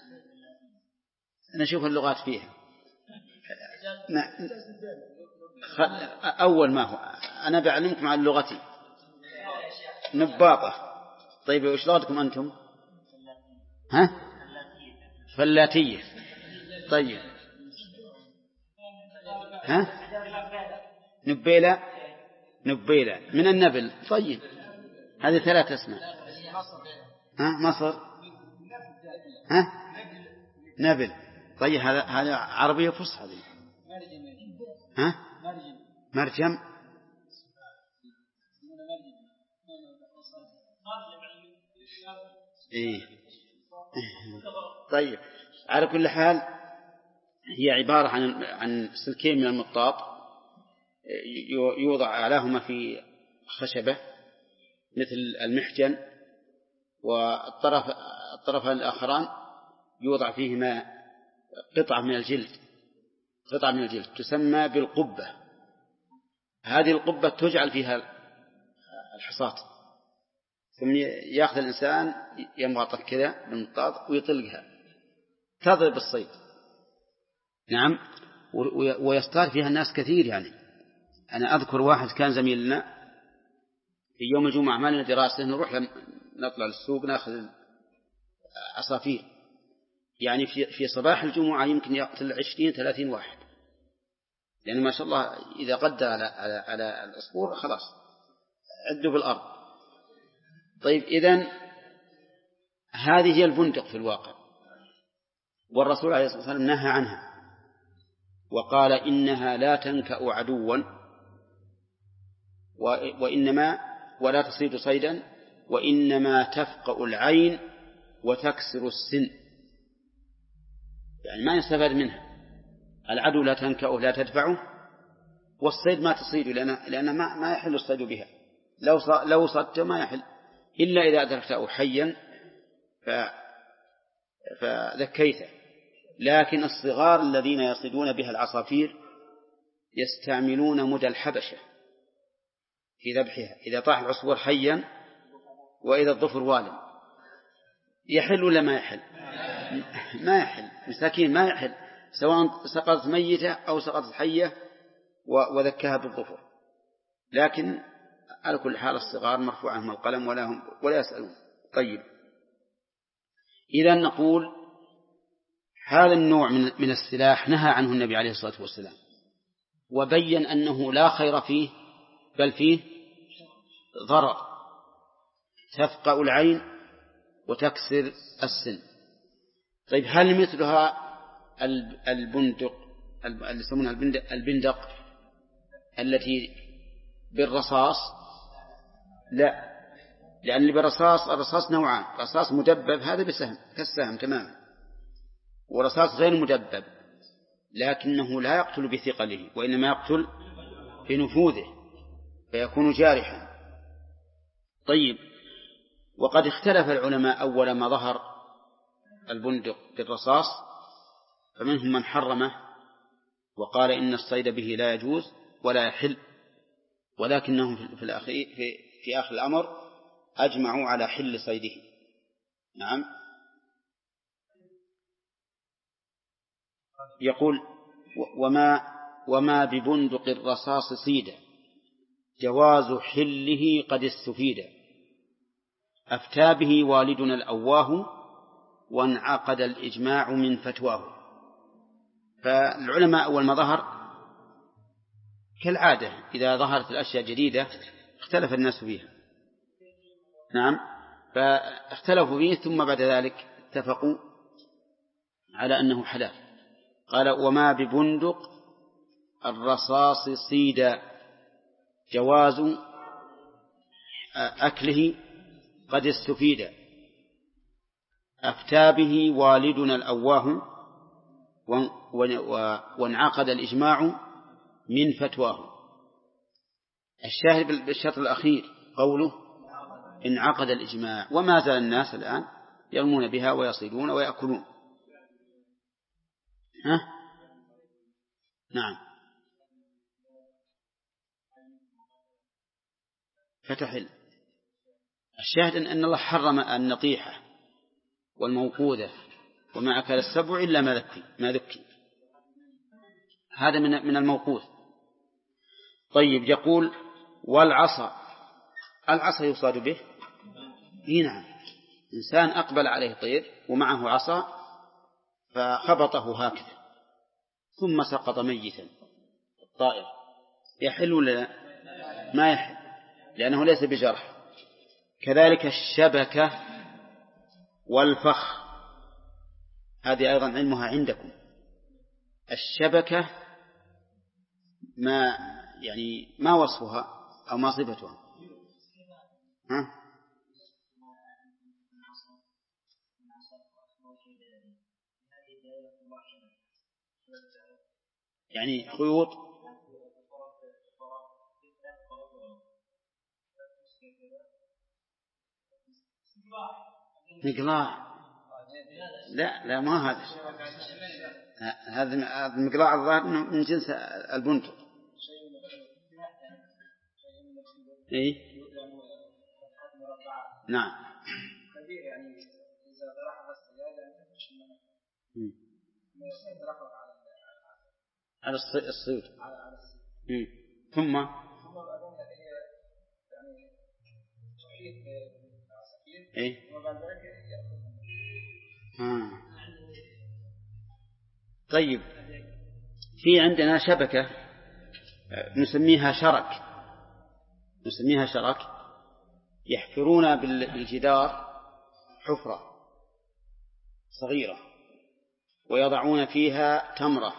نشوف اللغات فيها. أول ما هو أنا بعلمكم عن لغتي نباطة. طيب وش لغتكم أنتم؟ فلاتية. طيب نبيلة من النبل. طيب هذه 3 أسماء. مصر نبل. طيب هذا عربية فصحى دي. مرجم. طيب على كل حال هي عبارة عن سلكين من المطاط يوضع أعلاهما في خشبة مثل المحجن، والطرفان الآخران يوضع فيهما قطعة من الجلد تسمى بالقبة. هذه القبة تجعل فيها الحصاة، ثم يأخذ الإنسان يمغط كذا بالمطاط ويطلقها تضرب الصيد. نعم. ويصطاد فيها الناس كثير. يعني أنا أذكر واحد كان زميلنا في يوم الجمعة ما لنا دراسة، نروح نطلع للسوق نأخذ عصافير. يعني في صباح الجمعة يمكن يقتل 20-30 واحد، لأن ما شاء الله إذا قدر على العصفور خلاص عدوا بالأرض. طيب إذن هذه هي البندق في الواقع، والرسول عليه الصلاة والسلام نهى عنها وقال إنها لا تنكأ عدوا وإنما ولا تصيد صيدا وإنما تفقأ العين وتكسر السن، يعني ما يستفاد منها. العدو لا تنكأه لا تدفعه، والصيد ما تصيد لأن ما يحل الصيد بها، لو صدت ما يحل إلا إذا أدركته حيا فذكيته. لكن الصغار الذين يصيدون بها العصافير يستعملون مدى الحبشة في ذبحها، إذا طاح العصفور حيا وإذا الظفر والم، يحل ولا ما يحل؟ ما يحل، مساكين ما يحل، سواء سقطت ميتة أو سقطت حية وذكها بالظفر. لكن على كل حال الصغار مرفوع عنهم القلم ولا يسألون. طيب، إذا نقول هذا النوع من السلاح نهى عنه النبي عليه الصلاة والسلام، وبين أنه لا خير فيه بل فيه ضرر، تفقأ العين وتكسر السن. طيب، هل مثلها البندق اللي يسمونها البندق التي بالرصاص؟ لا، لأن اللي بالرصاص الرصاص نوعان، رصاص مدبب هذا بسهم كالسهم تماما، ورصاص غير مدبب لكنه لا يقتل بثقله وإنما يقتل بنفوذه فيكون جارحا. طيب، وقد اختلف العلماء أول ما ظهر البندق بالرصاص، فمنهم من حرمه وقال إن الصيد به لا يجوز ولا يحل، ولكنهم في آخر الأمر أجمعوا على حل صيده. نعم. يقول وما ببندق الرصاص صيدا جواز حله قد استفيد، أفتى به والدنا الأواه وانعقد الإجماع من فتواه. فالعلماء أول ما ظهر كالعادة إذا ظهرت الأشياء جديدة اختلف الناس فيها. نعم، فاختلفوا فيه ثم بعد ذلك اتفقوا على أنه حلال. قال وما ببندق الرصاص صيدا جواز أكله قد استفيد، أفتى به والدنا الأواه وانعقد الإجماع من فتواه. الشاهد بالشرط الأخير قوله انعقد الإجماع، وما زال الناس الآن يرمون بها ويصيدون ويأكلون. نعم، فتحل. الشاهد أن الله حرم النطيحة والموقوذة وما أكل السبع إلا ما ذكي، هذا من الموقوذ. طيب، يقول والعصا، العصا يصاد به؟ نعم، إنسان أقبل عليه طير ومعه عصا فخبطه هكذا ثم سقط ميتا الطائر، يحل ولا ما يحل؟ لأنه ليس بجرح. كذلك الشبكة والفخ، هذه أيضا علمها عندكم. الشبكة ما وصفها أو ما صفتها؟ يعني خيوط مقلاع. لا ما هذا المقلاع الظاهر من جنس البندق. إيه؟ نعم. على الصيد. ثم إيه؟ طيب، في عندنا شبكة نسميها شرك، يحفرون بالجدار حفرة صغيرة ويضعون فيها تمرة،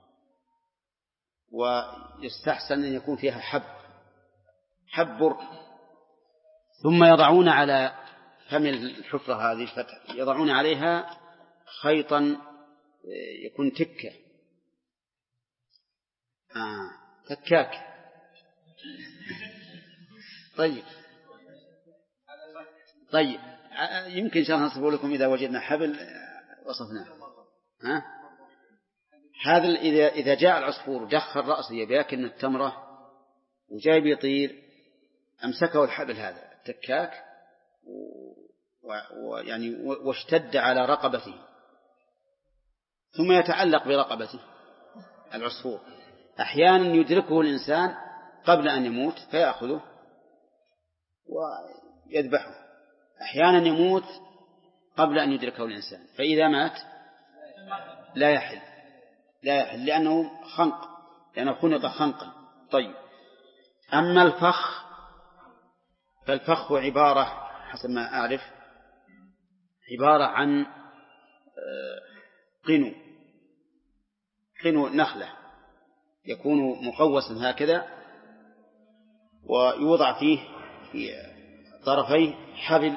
ويستحسن أن يكون فيها حب بر، ثم يضعون على فم الحفرة هذه الفتح يضعون عليها خيطا يكون تكاك. طيب يمكن شرح نصفه لكم إذا وجدنا حبل وصفناه. هذا إذا جاء العصفور دخل رأسه يبياكل من التمرة وجاي بيطير، أمسكه الحبل هذا التكاك ويعني واشتد على رقبته، ثم يتعلق برقبته العصفور. أحيانا يدركه الإنسان قبل أن يموت فيأخذه ويذبحه، أحيانا يموت قبل أن يدركه الإنسان، فإذا مات لا يحل لأنه خنق خنقا. طيب، أما الفخ فالفخ عبارة حسب ما أعرف عبارة عن قنو نخلة يكون مقوسا هكذا، ويوضع فيه في طرفيه حبل،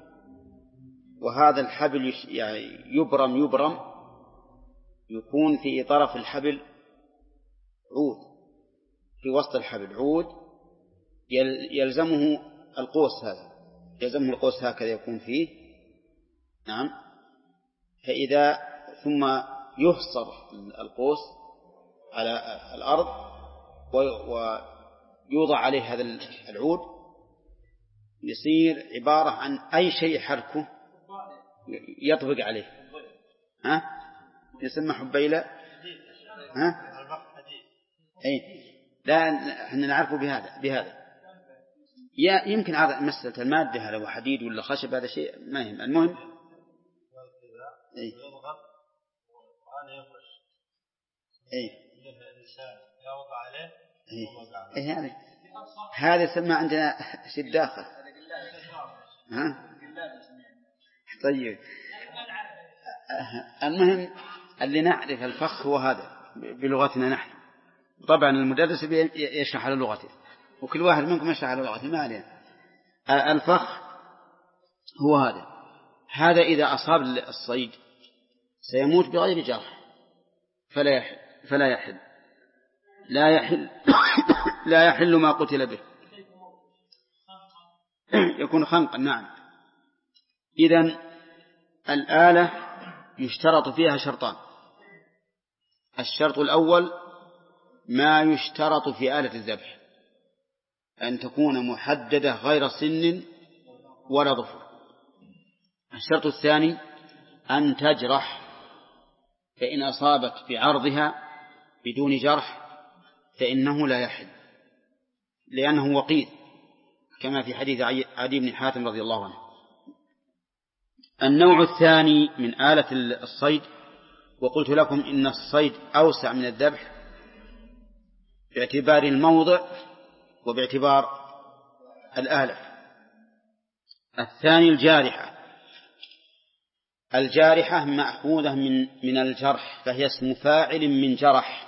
وهذا الحبل يبرم يكون في طرف الحبل عود، في وسط الحبل عود يلزمه القوس هكذا يكون فيه. نعم. فإذا ثم يحصر القوس على الأرض ويوضع عليه هذا العود، يصير عبارة عن أي شيء حركه يطبق عليه، يسمى حبيلة. لا احنا نعرفه بهذا يمكن مسألة المادة هذا وحديد ولا خشب هذا شيء ما يهم، المهم هذا يسمى عندنا شداخة. طيب، المهم اللي نعرف الفخ هو هذا بلغتنا نحن، طبعا المدرس يشرح على لغته وكل واحد منكم يشرح على لغته، ما عليه. الفخ هو هذا إذا أصاب الصيد سيموت بغير جرح فلا يحل لا يحل ما قتل به، يكون خنقا. نعم. إذن الآلة يشترط فيها شرطان: الشرط الأول ما يشترط في آلة الذبح أن تكون محددة غير سن ولا ظفر. الشرط الثاني أن تجرح، فإن أصابت بعرضها بدون جرح فإنه لا يحل، لأنه وقيد كما في حديث عدي بن حاتم رضي الله عنه. النوع الثاني من آلة الصيد، وقلت لكم إن الصيد أوسع من الذبح باعتبار الموضع وباعتبار الآلة. الثاني الجارحة مأخوذة من الجرح، فهي اسم فاعل من جرح،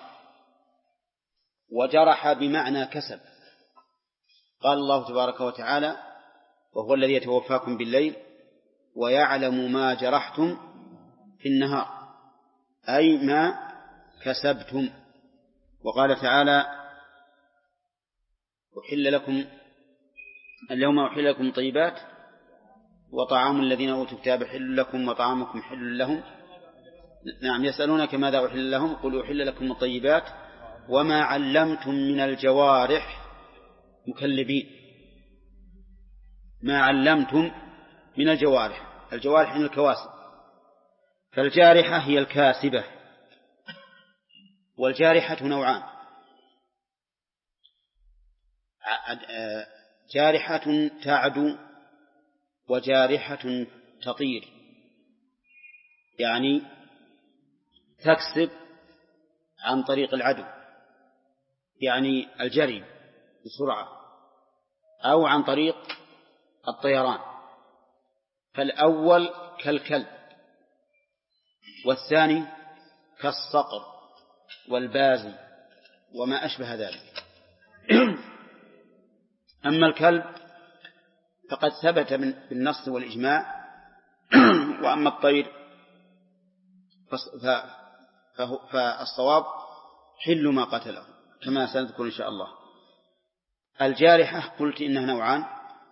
وجرح بمعنى كسب. قال الله تبارك وتعالى: وهو الذي يتوفاكم بالليل ويعلم ما جرحتم في النهار، أي ما كسبتم. وقال تعالى: اليوم أحل لكم طيبات وطعام الذين أوتوا الكتاب حل لكم وطعامكم حل لهم. نعم. يسألونك ماذا أحل لهم قل أحل لكم الطيبات وما علمتم من الجوارح مكلبين. ما علمتم من الجوارح من الكواسب، فالجارحة هي الكاسبة. والجارحة نوعان: جارحة تعدو وجارحة تطير، يعني تكسب عن طريق العدو، يعني الجري بسرعة، أو عن طريق الطيران. فالأول كالكلب والثاني كالصقر والبازي وما أشبه ذلك. أما الكلب فقد ثبت بالنص والإجماع. وأما الطير فالصواب حل ما قتله كما سنذكر إن شاء الله. الجارحة قلت إنها نوعان: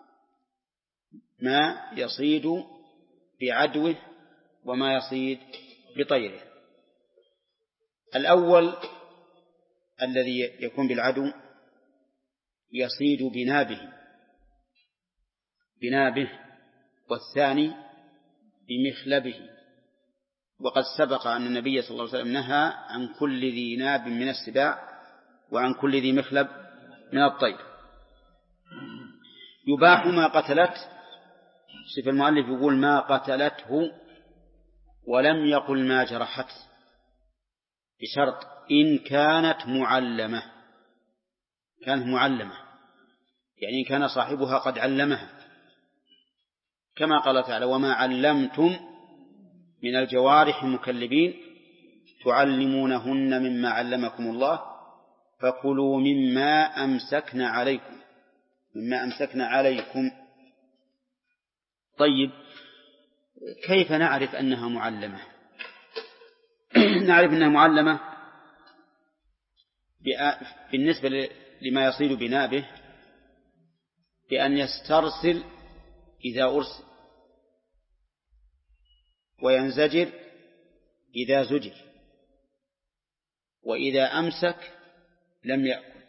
ما يصيد بعدوه وما يصيد بطيره. الأول الذي يكون بالعدو يصيد بنابه، والثاني بمخلبه. وقد سبق أن النبي صلى الله عليه وسلم نهى عن كل ذي ناب من السباع وعن كل ذي مخلب من الطير. يباح ما قتلت، شوف المؤلف يقول ما قتلته ولم يقل ما جرحته، بشرط إن كانت معلمة. يعني كان صاحبها قد علمها، كما قال تعالى: وما علمتم من الجوارح مكلبين تعلمونهن مما علمكم الله فكلوا مما أمسكن عليكم. طيب، كيف نعرف أنها معلمة؟ نعرف أنها معلمة بالنسبة لما يصيد بنابه بأن يسترسل إذا أرسل، وينزجر إذا زجر، وإذا أمسك لم يأكل.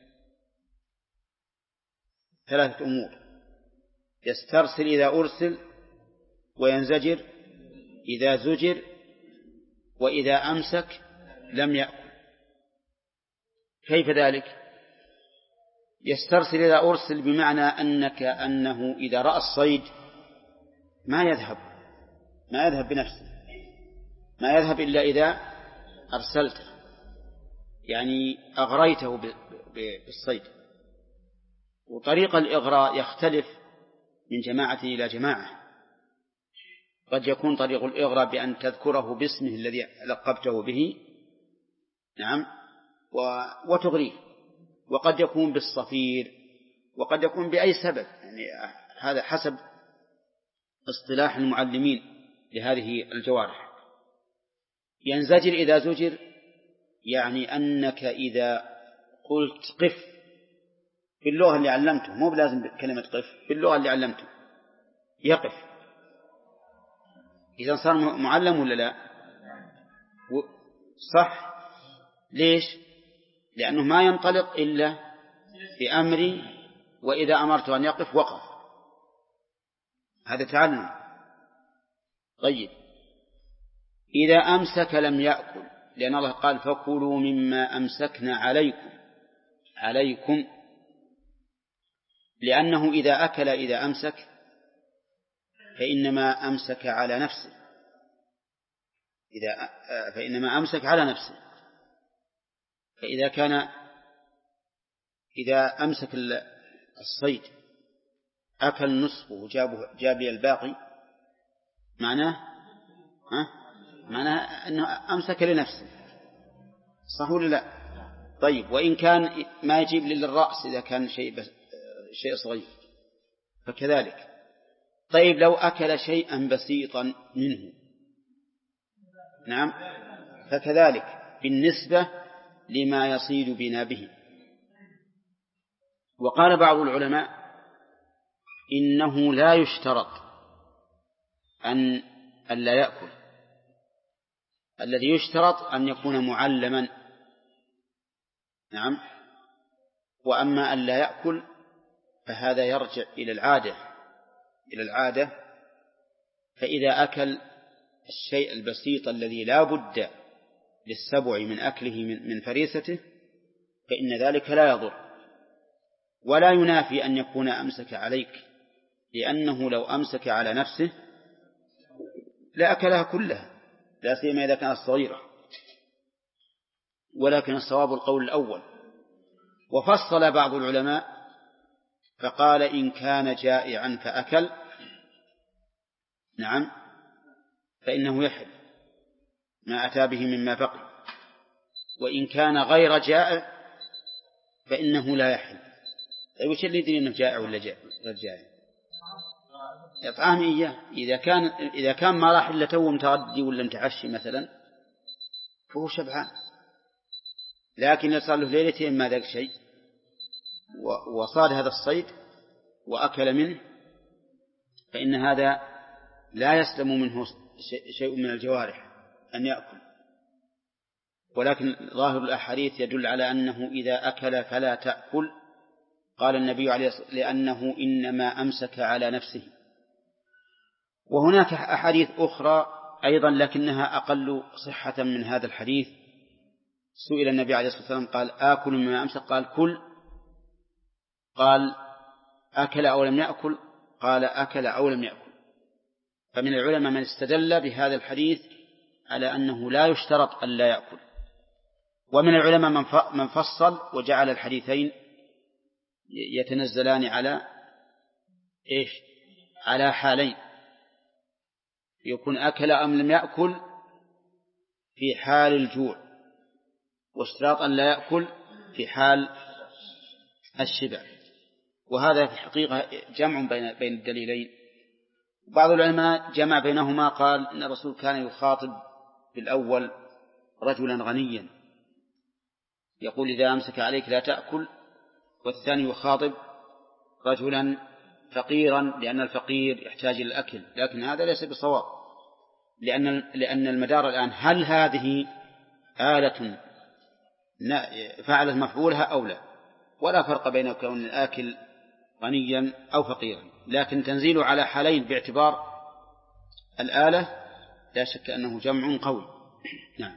3 أمور: يسترسل إذا أرسل، وينزجر إذا زجر، وإذا أمسك لم يأكل. كيف ذلك؟ يسترسل إذا أرسل بمعنى أنه إذا رأى الصيد ما يذهب بنفسه، ما يذهب إلا إذا أرسلته، يعني أغريته بالصيد. وطريق الإغراء يختلف من جماعة إلى جماعة. قد يكون طريق الإغراء بأن تذكره باسمه الذي لقبته به، نعم، وتغريه. وقد يكون بالصفير، وقد يكون بأي سبب، يعني هذا حسب اصطلاح المعلمين لهذه الجوارح. ينزجر إذا زجر، يعني أنك إذا قلت قف باللغة اللي علمته، مو بلازم كلمة قف، باللغة اللي علمته يقف. إذا صار معلم ولا لا؟ صح. ليش؟ لأنه ما ينطلق إلا بأمري، وإذا أمرته أن يقف وقف. هذا تعلم. طيب، إذا أمسك لم يأكل، لأن الله قال فكلوا مما أمسكنا عليكم، لأنه إذا أكل إذا أمسك فإنما أمسك على نفسه، إذا أمسك الصيد أكل نصفه وجاب لي الباقي، معناه أنه أمسك لنفسه، صح ولا لا؟ طيب، وإن كان ما يجيب للرأس إذا كان شيء صغير فكذلك. طيب، لو أكل شيئا بسيطا منه، نعم، فكذلك بالنسبة لما يصيد بنابه. وقال بعض العلماء إنه لا يشترط أن لا يأكل، الذي يشترط أن يكون معلما، نعم. وأما أن لا يأكل فهذا يرجع إلى العادة. فإذا أكل الشيء البسيط الذي لا بد للسبع من أكله من فريسته فإن ذلك لا يضر، ولا ينافي أن يكون أمسك عليك، لأنه لو أمسك على نفسه لأكلها كلها، لا سيما إذا كانت صغيرة. ولكن الصواب القول الأول. وفصل بعض العلماء فقال إن كان جائعا فأكل، نعم، فإنه يحل، ما أتى به مما بقي، وإن كان غير جائع فإنه لا يحل. طيب وش اللي يدري أنه جائع ولا غير جائع؟ إطعام إياه. إذا كان ما راح إلا تو متغدي ولا متعشي مثلا فهو شبعان، لكن يصل له ليلتين ما ذاك شيء وصاد هذا الصيد وأكل منه، فإن هذا لا يسلم منه شيء من الجوارح أن يأكل. ولكن ظاهر الأحاديث يدل على أنه إذا أكل فلا تأكل. قال النبي عليه الصلاة والسلام لأنه إنما أمسك على نفسه. وهناك أحاديث أخرى أيضا لكنها أقل صحة من هذا الحديث. سئل النبي عليه الصلاة والسلام قال آكل مما أمسك؟ قال كل. قال أكل أو لم يأكل؟ قال أكل أو لم يأكل. فمن العلماء من استدل بهذا الحديث على أنه لا يشترط أن لا يأكل، ومن العلماء من فصل وجعل الحديثين يتنزلان على إيش؟ على حالين، يكون أكل أم لم يأكل في حال الجوع، واشتراط أن لا يأكل في حال الشبع. وهذا في الحقيقة جمع بين الدليلين. بعض العلماء جمع بينهما، قال إن الرسول كان يخاطب بالأول رجلا غنيا يقول إذا أمسك عليك لا تأكل، والثاني يخاطب رجلا فقيرا لأن الفقير يحتاج إلى الأكل. لكن هذا ليس بصواب، لأن المدار الآن هل هذه آلة فعلت مفعولها أو لا، ولا فرق بين كون الآكل غنيا أو فقيرا، لكن تنزيله على حالين باعتبار الآلة لا شك أنه جمع قوي. نعم.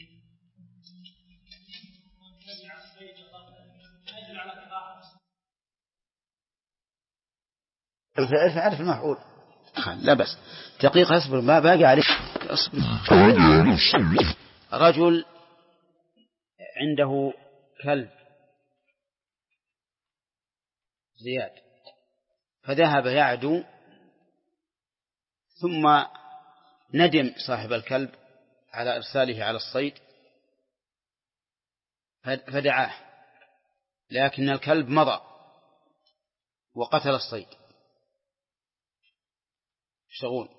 عارف المفعول لا بس دقيقة اصبر ما باقي عليك اصبر. رجل عنده كلب زياد فذهب يعدو، ثم ندم صاحب الكلب على إرساله على الصيد فدعاه، لكن الكلب مضى وقتل الصيد. يشتغون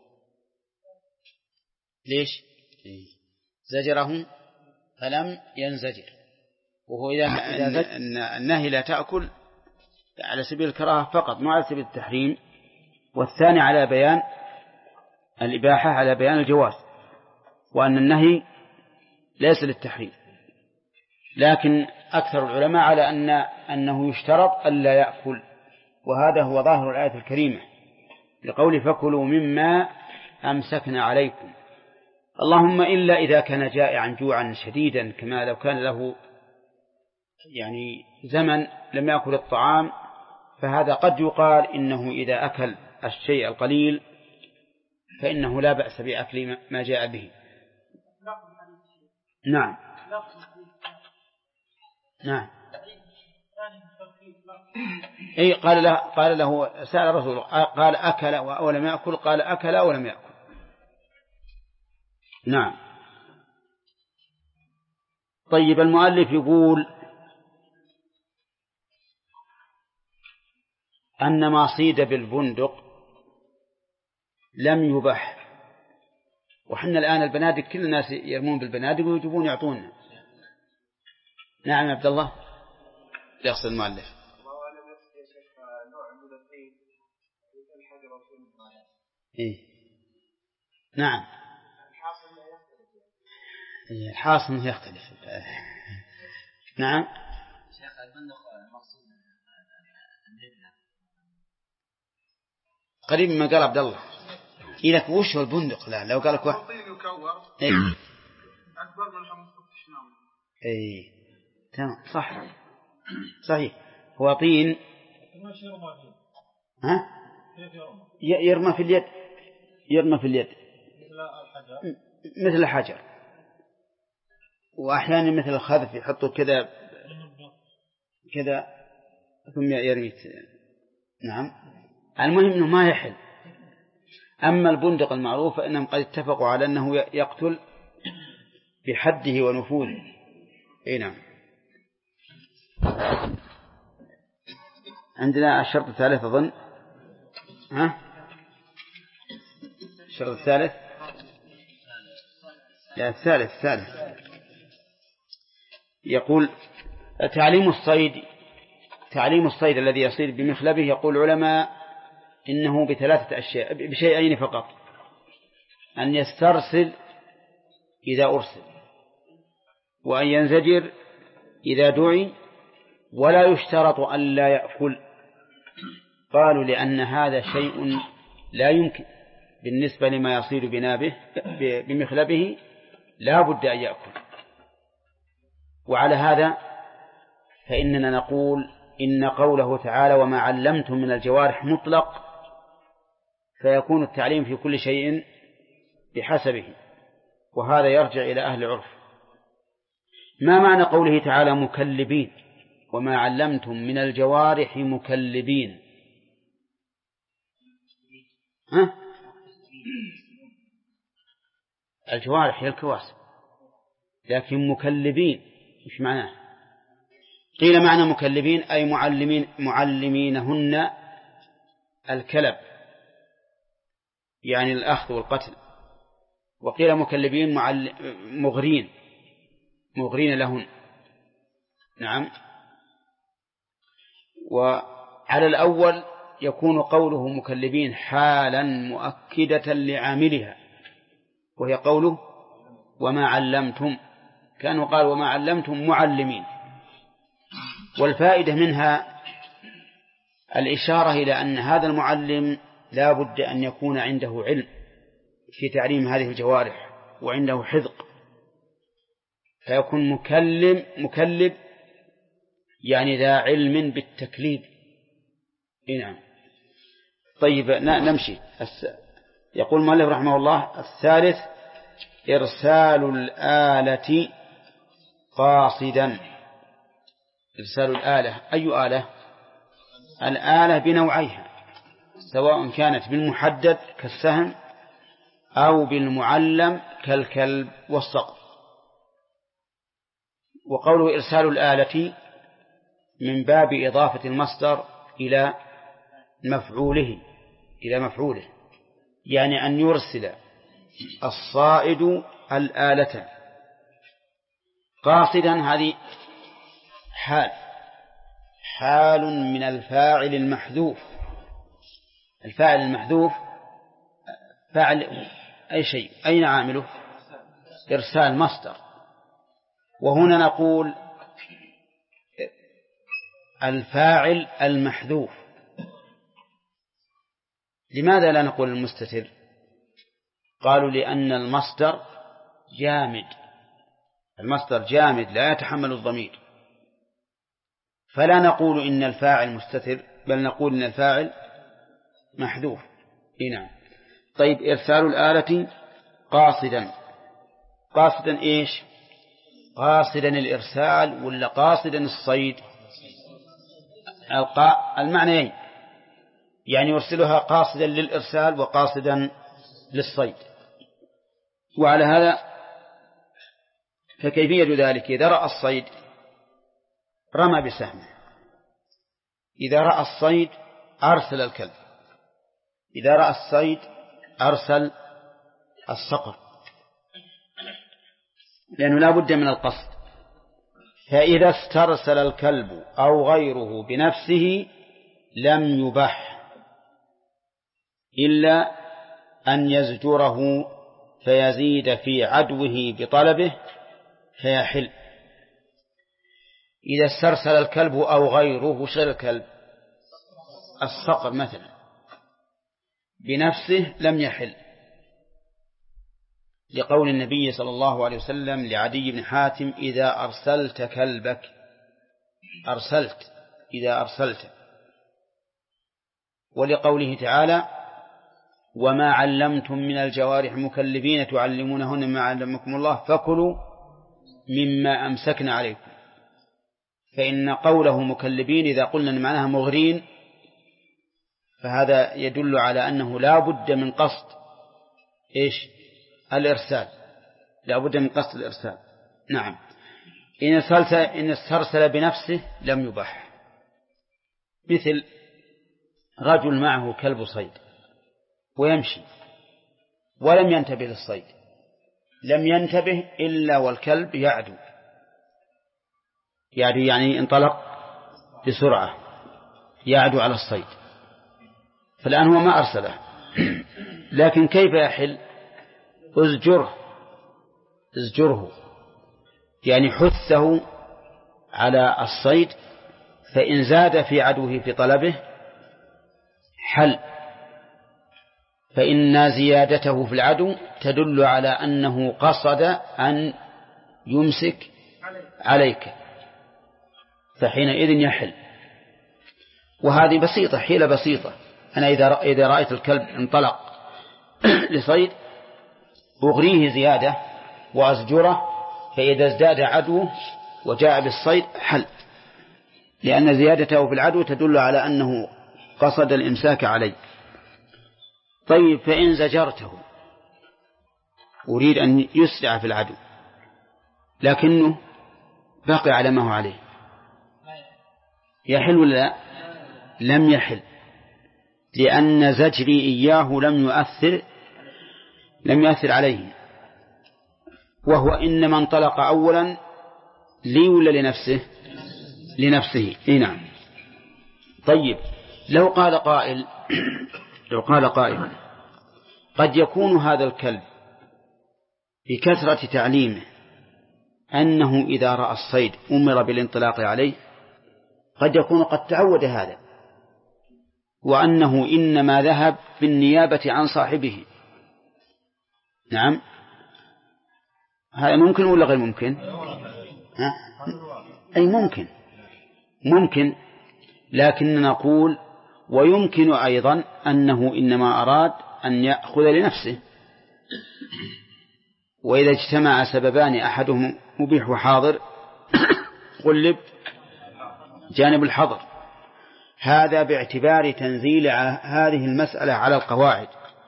ليش؟ زجره فلم ينزجر. وهو إذا النهي لا تأكل على سبيل الكراهة فقط، ما على سبيل التحريم، والثاني على بيان الإباحة، على بيان الجواز، وأن النهي ليس للتحريم. لكن أكثر العلماء على أنه يشترط ألا يأكل، وهذا هو ظاهر الآية الكريمة لقول فكلوا مما أمسكنا عليكم. اللهم إلا إذا كان جائعا جوعا شديدا، كما لو كان له يعني زمن لم يأكل الطعام، فهذا قد يقال إنه إذا أكل الشيء القليل فإنه لا بأس بأكل ما جاء به. نعم نعم. أي قال له سأل رسول قال أكل ولم يأكل، قال أكل ولم يأكل. نعم. طيب المؤلف يقول أن ما صيد بالبندق لم يبح. وحنا الآن البنادق كل الناس يرمون بالبنادق ويجبون يعطونا. نعم يا عبد الله يقصد المؤلف. إيه؟ نعم الحاصل يختلف. نعم قريب ما قال عبد الله إذا وش هو البندق؟ لا لو قال لك واحد إيه؟ أكبر من 15 نوم. إيه تمام صح صحيح. هو طين ها يرمى في اليد، يرمى في اليد مثل الحجر، وأحيانا مثل الخذف يحطوا كذا كذا ثم يرمي. نعم المهم أنه ما يحل. أما البندق المعروف فإنهم قد اتفقوا على أنه يقتل بحده ونفوذه. نعم. عندنا الشرط الثالث أظن. الشرط الثالث، لا الثالث يقول تعليم الصيد الذي يصيد بمخلبه. يقول العلماء إنه بثلاثة أشياء، بشيئين فقط: أن يسترسل إذا أرسل، وأن ينزجر إذا دعي، ولا يشترط أن لا يأكل. قالوا لأن هذا شيء لا يمكن بالنسبة لما يصيد بنابه بمخلبه، لا بد أن يأكل. وعلى هذا فإننا نقول إن قوله تعالى وما علمتم من الجوارح مطلق، فيكون التعليم في كل شيء بحسبه، وهذا يرجع إلى أهل العرف. ما معنى قوله تعالى مكلبين؟ وما علمتم من الجوارح مكلبين. الجوارح هي الكواسب، لكن مكلبين مش معناه. قيل معنى مكلبين أي معلمينهن الكلب، يعني الأخذ والقتل. وقيل مكلبين مغرين لهن. نعم. وعلى الأول يكون قوله مكلبين حالا مؤكدة لعاملها، وهي قوله وما علمتم. كانوا قال وما علمتم معلمين. والفائدة منها الإشارة إلى أن هذا المعلم لا بد أن يكون عنده علم في تعليم هذه الجوارح، وعنده حذق، فيكون مكلب يعني ذا علم بالتكليب. نعم. طيب نمشي. يقول المؤلف رحمه الله الثالث إرسال الآلة قاصدا. إرسال الآلة، أي آلة؟ الآلة بنوعيها، سواء كانت بالمحدد كالسهم أو بالمعلم كالكلب والصقر. وقوله إرسال الآلة من باب إضافة المصدر إلى مفعوله، يعني أن يرسل الصائد الآلة. قاصدا هذه حال من الفاعل المحذوف. الفاعل المحذوف فاعل أي شيء، أين عامله؟ إرسال مصدر. وهنا نقول الفاعل المحذوف. لماذا لا نقول المستتر؟ قالوا لأن المصدر جامد لا يتحمل الضمير، فلا نقول إن الفاعل مستتر، بل نقول إن الفاعل محذوف. نعم. طيب إرسال الآلة قاصدا إيش؟ قاصدا الإرسال ولا قاصدا الصيد؟ المعنيين، يعني يرسلها قاصدا للإرسال وقاصدا للصيد. وعلى هذا فكيفية ذلك؟ إذا رأى الصيد رمى بسهمه، إذا رأى الصيد أرسل الكلب، إذا رأى الصيد أرسل الصقر، لأنه لا بد من القصد. فإذا استرسل الكلب أو غيره بنفسه لم يبح إلا أن يزجره فيزيد في عدوه بطلبه فيحل. إذا استرسل الكلب أو غيره، وش غير الكلب؟ الصقر مثلا، بنفسه لم يحل، لقول النبي صلى الله عليه وسلم لعدي بن حاتم إذا أرسلت كلبك، إذا أرسلت. ولقوله تعالى وما علمتم من الجوارح مكلبين تعلمونهن مما علمكم الله فكلوا مما أمسكن عليكم. فإن قوله مكلبين إذا قلنا إن معناها مغرين، فهذا يدل على أنه لا بد من قصد الإرسال، لا بد من قصد الإرسال. نعم. إن استرسل بنفسه لم يباح، مثل رجل معه كلب صيد ويمشي ولم ينتبه للصيد، لم ينتبه إلا والكلب يعدو يعني انطلق بسرعة يعدو على الصيد، فالآن هو ما أرسله، لكن كيف يحل؟ ازجره يعني حثه على الصيد، فإن زاد في عدوه في طلبه حل، فإن زيادته في العدو تدل على أنه قصد أن يمسك عليك، فحينئذ يحل. وهذه بسيطة، حيلة بسيطة. أنا إذا رأيت الكلب انطلق لصيد أغريه زيادة وأزجره، فإذا ازداد عدوه وجاء بالصيد حل، لأن زيادته في العدو تدل على أنه قصد الإمساك عليه. طيب فإن زجرته، أريد أن يسرع في العدو لكنه بقي على ما هو عليه، يحل ولا لا؟ لم يحل، لأن زجري إياه لم يؤثر عليه، وهو إنما انطلق أولا لي ولا لنفسه. نعم. طيب لو قال قائل قد يكون هذا الكلب بكثرة تعليمه أنه إذا رأى الصيد أمر بالانطلاق عليه، قد يكون قد تعود هذا، وأنه إنما ذهب بالنيابة عن صاحبه. نعم، هذا ممكن ولا غير ممكن؟ أي ممكن، لكن نقول ويمكن أيضا أنه إنما أراد أن يأخذ لنفسه، وإذا اجتمع سببان أحدهم مبيح وحاضر قلب جانب الحظر، هذا باعتبار تنزيل هذه المسألة على القواعد.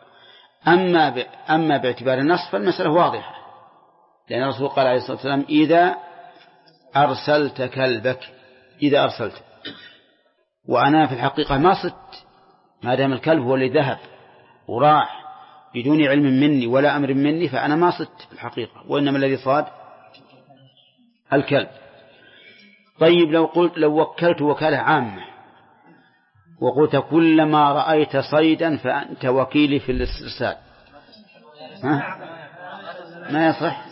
أما باعتبار النص فالمسألة واضحة، لأن الرسول قال عليه الصلاة والسلام إذا أرسلت كلبك، إذا أرسلت، وأنا في الحقيقة ما صدت، ما دام الكلب هو اللي ذهب وراح بدون علم مني ولا أمر مني، فأنا ما صدت في الحقيقة، وإنما الذي صاد الكلب. طيب لو وكلت وكالة عامة وقلت كلما رأيت صيدا فأنت وكيلي في الاسترسال، ما يصح.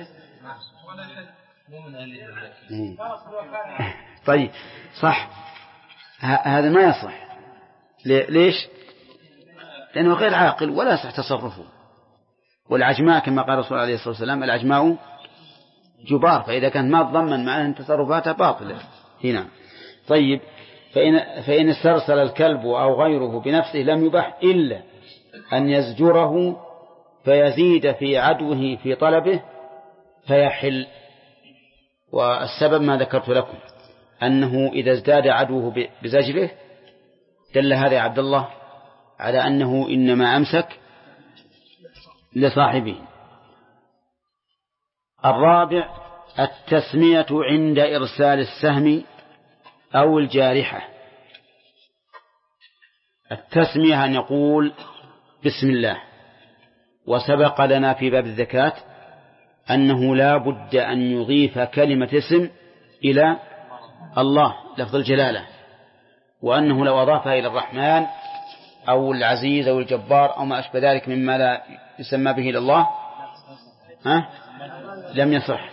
طيب صح، هذا ما يصح. ليش؟ لأنه غير عاقل ولا يصح تصرفه. والعجماء كما قال الرسول عليه الصلاة والسلام العجماء جبار، فإذا كانت ما تضمن معناه أن تصرفاتها باطلة هنا. طيب فإن استرسل الكلب أو غيره بنفسه لم يبح إلا أن يزجره فيزيد في عدوه في طلبه فيحل. والسبب ما ذكرت لكم، أنه إذا ازداد عدوه بزجره دل هذا يا عبد الله على أنه إنما أمسك لصاحبه. الرابع التسمية عند إرسال السهم أو الجارحة. التسمية أن يقول بسم الله، وسبق لنا في باب الزكاة أنه لا بد أن يضيف كلمة اسم إلى الله لفظ الجلالة، وأنه لو أضافها إلى الرحمن أو العزيز أو الجبار أو ما أشبه ذلك مما لا يسمى به إلى الله لم يصح.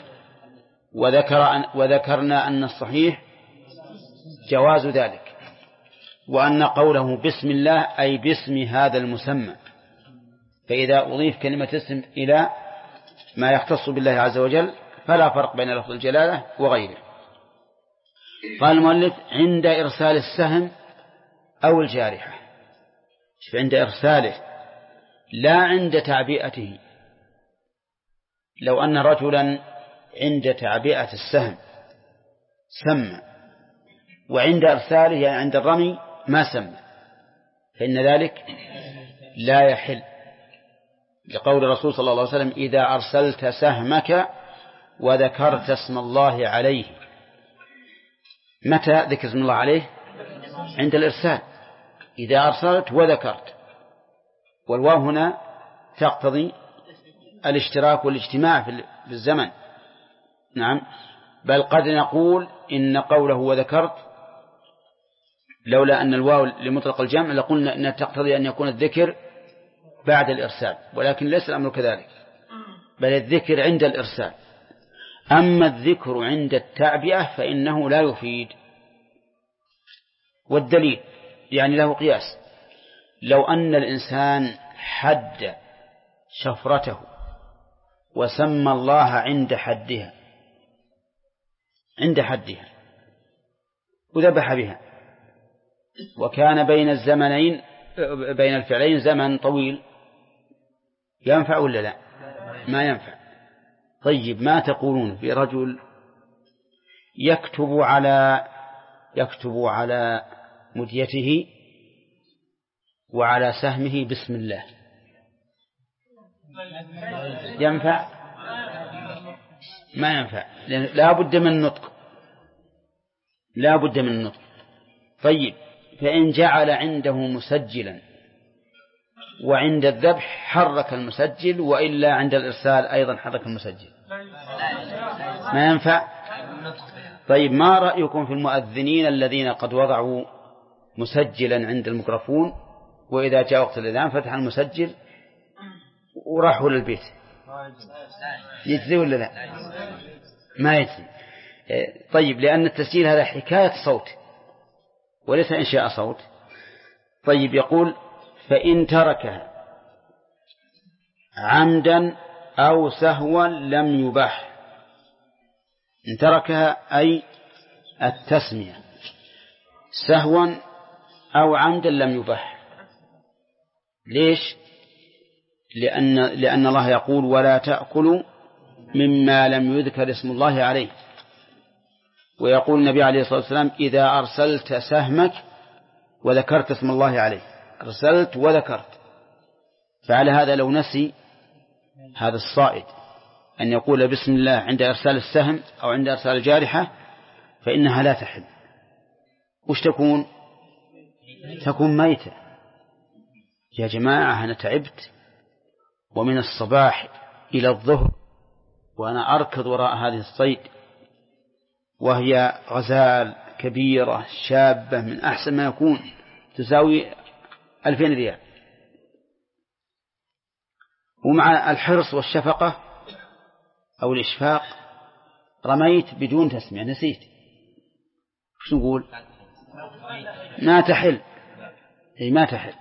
وذكرنا أن الصحيح جواز ذلك، وأن قوله بسم الله أي باسم هذا المسمى، فإذا أضيف كلمة اسم إلى ما يختص بالله عز وجل فلا فرق بين لفظ الجلالة وغيره. قال المؤلف عند إرسال السهم أو الجارحة، عند إرساله لا عند تعبئته. لو أن رجلا عند تعبئة السهم سمى، وعند إرساله يعني عند الرمي ما سمى، فإن ذلك لا يحل، لقول الرسول صلى الله عليه وسلم إذا أرسلت سهمك وذكرت اسم الله عليه. متى ذكر اسم الله عليه؟ عند الإرسال. إذا أرسلت وذكرت، والواو هنا تقتضي الاشتراك والاجتماع في الزمن. نعم، بل قد نقول إن قوله وذكرت لولا أن الواو لمطلق الجمع لقلنا أنها تقتضي أن يكون الذكر بعد الإرسال، ولكن ليس الأمر كذلك، بل الذكر عند الإرسال. أما الذكر عند التعبئة فإنه لا يفيد. والدليل يعني له قياس. لو أن الإنسان حد شفرته وسمى الله عند حدها وذبح بها، وكان بين الزمنين بين الفعلين زمن طويل، ينفع ولا لا؟ ما ينفع. طيب، ما تقولون في رجل يكتب على مديته وعلى سهمه بسم الله؟ ينفع؟ ما ينفع، لا بد من النطق. طيب، فإن جعل عنده مسجلا وعند الذبح حرك المسجل، وإلا عند الإرسال أيضا حرك المسجل، ما ينفع. طيب، ما رأيكم في المؤذنين الذين قد وضعوا مسجلا عند الميكروفون، وإذا جاء وقت الأذان فتح المسجل وراحوا للبيت؟ يجزي ولا لا؟ ما يجزي. طيب، لأن التسجيل هذا حكاية صوت وليس إنشاء صوت. طيب، يقول فإن تركها عمدا أو سهوا لم يباح. إن تركها أي التسمية سهوا أو عمدا لم يباح. ليش؟ لأن الله يقول ولا تأكلوا مما لم يذكر اسم الله عليه، ويقول النبي عليه الصلاة والسلام إذا أرسلت سهمك وذكرت اسم الله عليه، أرسلت وذكرت. فعلى هذا لو نسي هذا الصائد أن يقول بسم الله عند إرسال السهم أو عند إرسال الجارحة فإنها لا تحل. وش تكون ميتة. يا جماعة، أنا تعبت ومن الصباح إلى الظهر وأنا أركض وراء هذه الصيد، وهي غزال كبيرة شابة من أحسن ما يكون، تساوي 2000 ريال، ومع الحرص والشفقة أو الإشفاق رميت بدون تسمية، نسيت. شو نقول؟ ما تحل. ما تحل.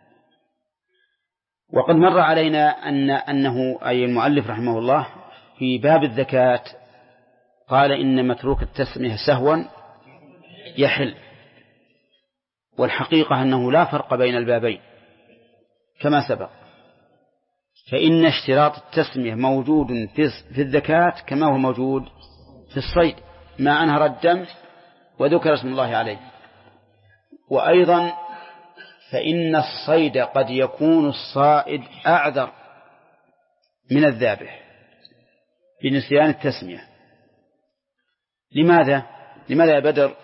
وقد مر علينا أنه أي المؤلف رحمه الله في باب الزكاة قال إن متروك التسمية سهوا يحل، والحقيقة أنه لا فرق بين البابين كما سبق، فإن اشتراط التسمية موجود في الزكاة كما هو موجود في الصيد، ما أنهر الدم وذكر اسم الله عليه. وأيضا فإن الصيد قد يكون الصائد أعذر من الذابح بنسيان التسمية. لماذا يا بدر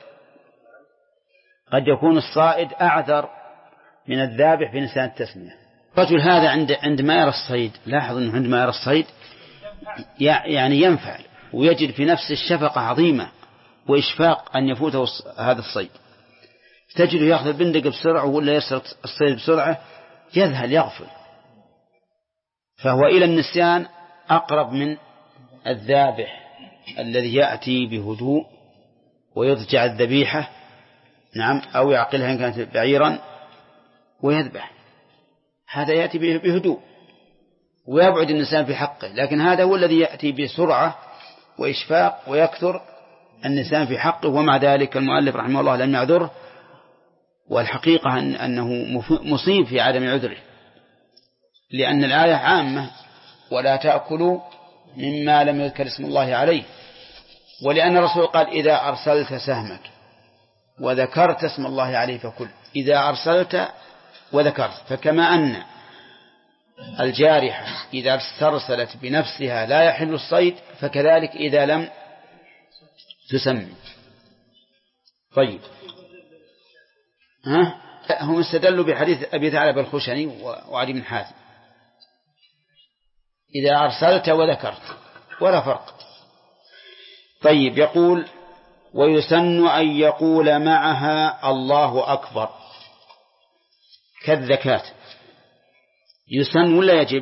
قد يكون الصائد أعذر من الذابح بنسيان التسمية؟ الرجل هذا عندما يرى الصيد، لاحظ أنه عندما يرى الصيد يعني ينفعل ويجد في نفس الشفقة عظيمة وإشفاق أن يفوته هذا الصيد، تجده يأخذ البندق بسرعة ولا يسرق الصيد بسرعة، يذهل يغفل، فهو إلى النسيان أقرب من الذابح الذي يأتي بهدوء ويضجع الذبيحة، نعم، أو يعقلها إن كانت بعيرا ويذبح. هذا يأتي بهدوء ويبعد النسيان في حقه، لكن هذا هو الذي يأتي بسرعة وإشفاق ويكثر النسيان في حقه. ومع ذلك المؤلف رحمه الله لم يعذره، والحقيقة أنه مصيب في عدم عذره، لأن الآية عامة ولا تأكلوا مما لم يذكر اسم الله عليه، ولأن الرسول قال إذا أرسلت سهمك وذكرت اسم الله عليه فكل. إذا أرسلت وذكرت، فكما أن الجارحة إذا استرسلت بنفسها لا يحل الصيد، فكذلك إذا لم تسمي. طيب، هم استدلوا بحديث أبي ثعلبة الخشني وعلي بن حاتم: إذا أرسلت وذكرت ولا فرق. طيب، يقول: ويسن أن يقول معها الله أكبر كالذكاة. يسن ولا يجب؟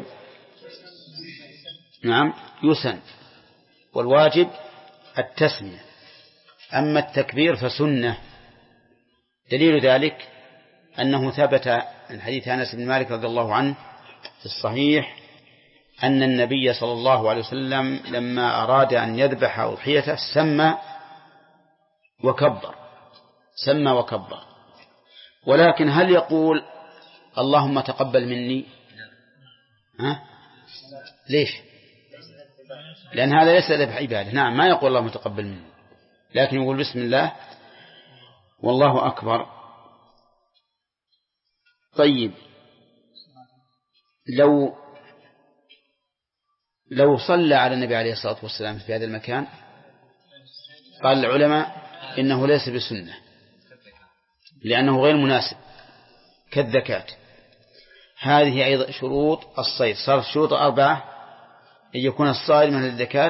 نعم، يسن، والواجب التسمية، أما التكبير فسنة. دليل ذلك أنه ثبت من حديث أنس بن مالك رضي الله عنه في الصحيح أن النبي صلى الله عليه وسلم لما أراد أن يذبح أضحيته سمى وكبر. ولكن هل يقول اللهم تقبل مني؟ ليش؟ لأن هذا ليس ذبح عبادة. نعم، ما يقول اللهم تقبل مني، لكن يقول بسم الله والله أكبر. طيب، لو صلى على النبي عليه الصلاة والسلام في هذا المكان، قال العلماء إنه ليس بسنة، لأنه غير مناسب كالذكاة. هذه أيضا شروط الصيد. صارت شروط 4: أن يكون الصائد من الذكاة،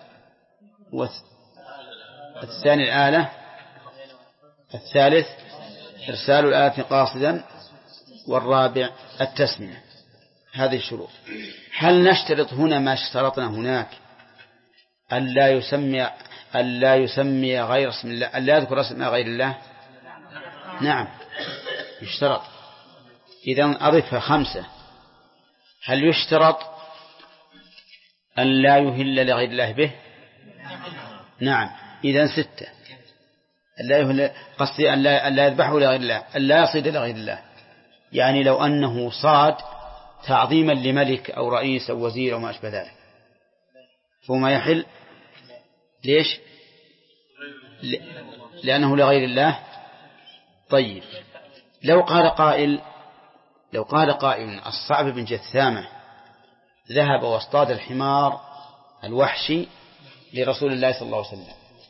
والثاني الآلة، الثالث إرسال الآلة قاصدا، والرابع التسمية. هذه الشروط. هل نشترط هنا ما اشترطنا هناك ألا يسمي غير اسم الله، ألا يذكر اسم غير الله؟ نعم، يشترط. إذن أضفها 5. هل يشترط أن لا يهل لغير الله به؟ نعم. إذن 6. قصدي أن لا يذبحه لغير الله، أن لا يصيد لغير الله. يعني لو أنه صاد تعظيما لملك أو رئيس أو وزير أو ما أشبه ذلك فما يحل. ليش؟ لأنه لغير الله. طيب، لو قال قائل الصعب بن جثامة ذهب واصطاد الحمار الوحشي لرسول الله صلى الله عليه وسلم،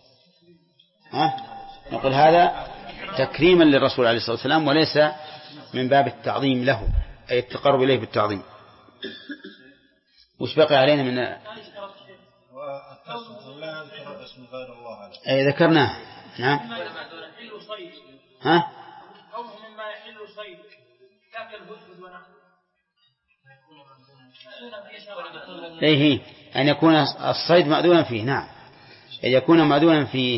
نقول هذا تكريما للرسول عليه الصلاة والسلام، وليس من باب التعظيم له، أي التقرب إليه بالتعظيم. وش بقي علينا من أي ذكرناه؟ نعم. إيه، أن يكون الصيد مأذونا فيه. نعم، أن يكون مأذونا فيه.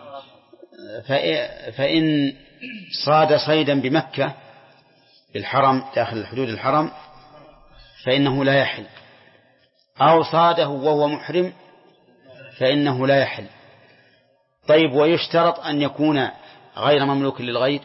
فإن صاد صيدا بمكة بالحرم داخل حدود الحرم فإنه لا يحل، أو صاده وهو محرم فإنه لا يحل. طيب، ويشترط أن يكون غير مملوك للغير؟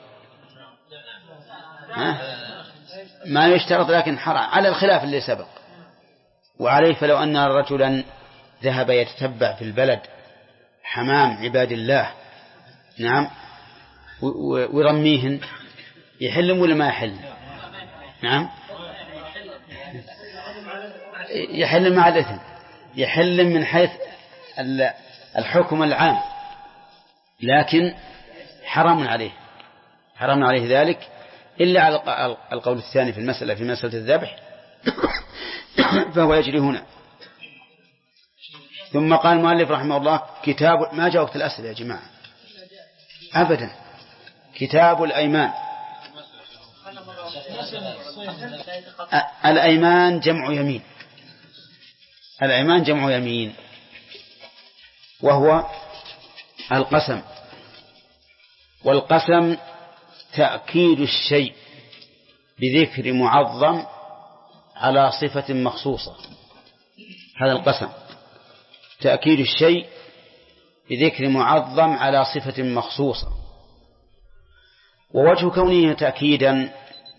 ما يشترط، لكن حرام على الخلاف اللي سبق. وعليه فلو أن رجلا ذهب يتتبع في البلد حمام عباد الله، نعم، ويرميهن، يحل ولا ما يحل؟ نعم، يحل مع الإثم، يحل من حيث الحكم العام، لكن حرام عليه ذلك، إلا على القول الثاني في مسألة الذبح فهو يجري هنا. ثم قال المؤلف رحمه الله: كتاب، ما جاء وقت الأسئلة يا جماعة أبدا. كتاب الأيمان. الأيمان جمع يمين، وهو القسم. والقسم تأكيد الشيء بذكر معظم على صفة مخصوصة. هذا القسم تأكيد الشيء بذكر معظم على صفة مخصوصة. ووجه كونه تأكيدا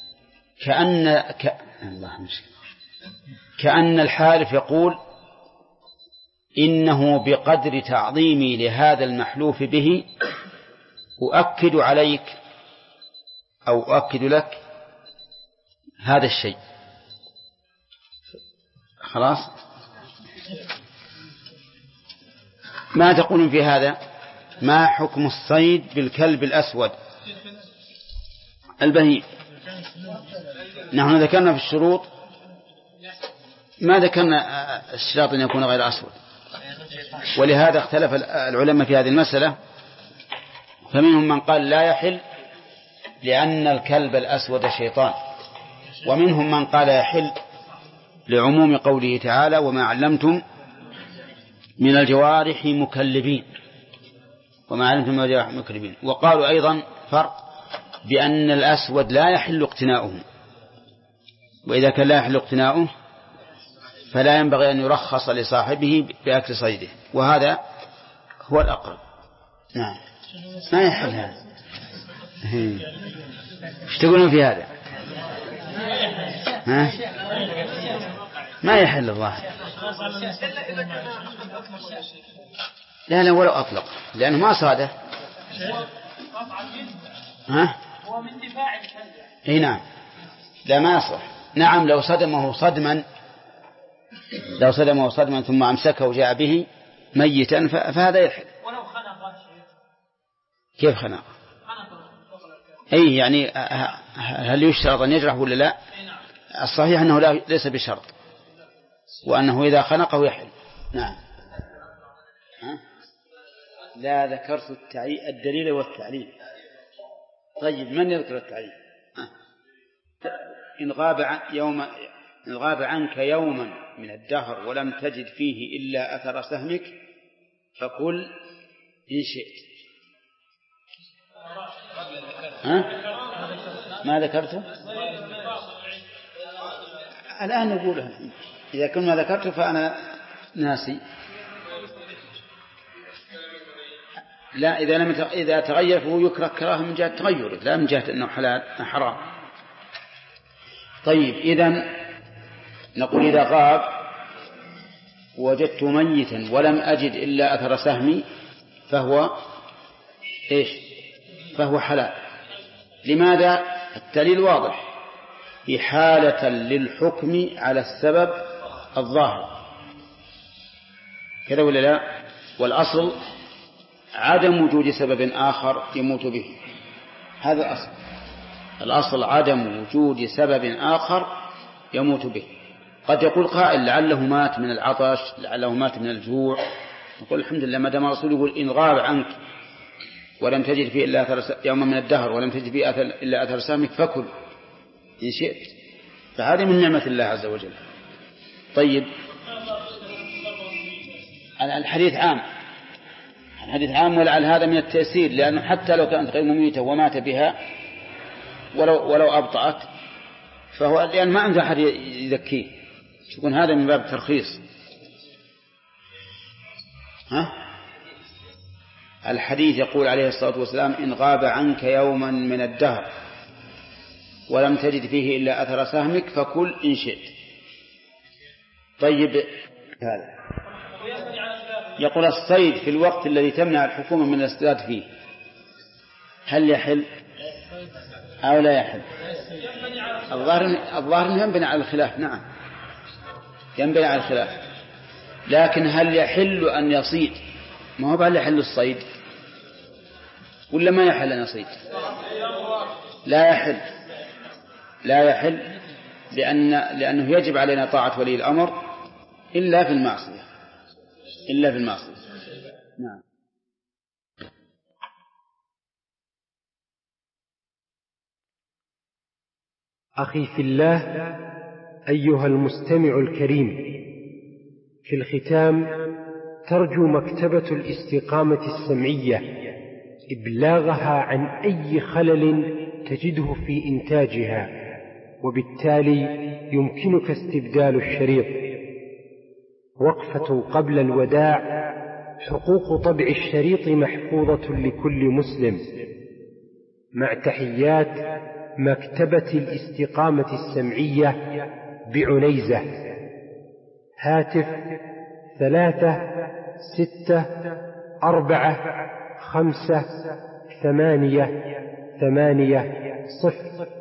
كأن الحالف يقول: إنه بقدر تعظيمي لهذا المحلوف به أؤكد عليك أو أؤكد لك هذا الشيء. خلاص. ما تقولون في هذا؟ ما حكم الصيد بالكلب الأسود البهيم؟ نحن ذكرنا في الشروط، ما ذكرنا الشرط أن يكون غير أسود، ولهذا اختلف العلماء في هذه المسألة، فمنهم من قال لا يحل لأن الكلب الأسود شيطان، ومنهم من قال يحل لعموم قوله تعالى وما علمتم من الجوارح مكلبين، وما علمتم من الجوارح مكلبين. وقالوا أيضا فرق بأن الأسود لا يحل اقتناؤه، وإذا كان لا يحل اقتناؤه فلا ينبغي أن يرخص لصاحبه بأكل صيده، وهذا هو الأقرب. نعم. ما يحل هذا. ايش تقولون في هذا؟ ها؟ ما يحل الظاهر. لا ولو أطلق، لأنه ما صاده. ها؟ هو من دفاع الكلب. اي نعم. لا ما يصح. نعم لو صدمه صدما ثم أمسكه وجاء به ميتا فهذا يحل. ولو خنقه. كيف خنقه؟ أي يعني هل يشترط أن يجرح ولا لا؟ الصحيح أنه ليس بشرط، وأنه إذا خنقه يحل. نعم. لا ذكرت الدليل والتعليل. طيب من يذكر التعليل؟ إن غاب عنك يوما من الدهر ولم تجد فيه إلا أثر سهمك فكل إن شئت. ما ذكرته؟ الآن نقولها. إذا كنت ما ذكرته فأنا ناسي. لا إذا تغير فهو يكره كراهة من جهة تغيره، لا من جهة أنه حلال حرام. طيب إذن نقول إذا غاب وجدت ميتا ولم أجد إلا أثر سهمي فهو إيش؟ فهو حلال. لماذا؟ الدليل واضح، إحالة للحكم على السبب الظاهر، كذا ولا لا؟ والأصل عدم وجود سبب آخر يموت به، هذا الأصل عدم وجود سبب آخر يموت به. قد يقول قائل لعله مات من العطش، لعله مات من الجوع، نقول الحمد لله ما دام الرسول يقول إن غاب عنك ولم تجد فيه إلا أثر يوما من الدهر ولم تجد فيه إلا أثر سامك فكل إن شئت، فهذه من نعمة الله عز وجل. طيب الحديث عام ولعل هذا من التيسير، لأنه حتى لو كانت غير مميتة ومات بها ولو أبطأت فهو لأن ما عنده أحد يذكيه، يكون هذا من باب الترخيص. الحديث يقول عليه الصلاة والسلام إن غاب عنك يوما من الدهر ولم تجد فيه إلا أثر سهمك فكل إن شئت. طيب هذا يقول الصيد في الوقت الذي تمنع الحكومة من الاصطياد فيه هل يحل أو لا يحل؟ الظاهر ينبني على الخلاف. نعم ينبني على الخلاف، لكن هل يحل أن يصيد؟ ما هو بقى يحل الصيد ولا ما يحل أن يصيد؟ لا يحل لأنه يجب علينا طاعة ولي الأمر إلا في المعصية. نعم. أخي في الله، أيها المستمع الكريم، في الختام ترجو مكتبة الاستقامة السمعية إبلاغها عن أي خلل تجده في إنتاجها، وبالتالي يمكنك استبدال الشريط. وقفة قبل الوداع. حقوق طبع الشريط محفوظة لكل مسلم. مع تحيات مكتبة الاستقامة السمعية بعنيزة. هاتف 3645588.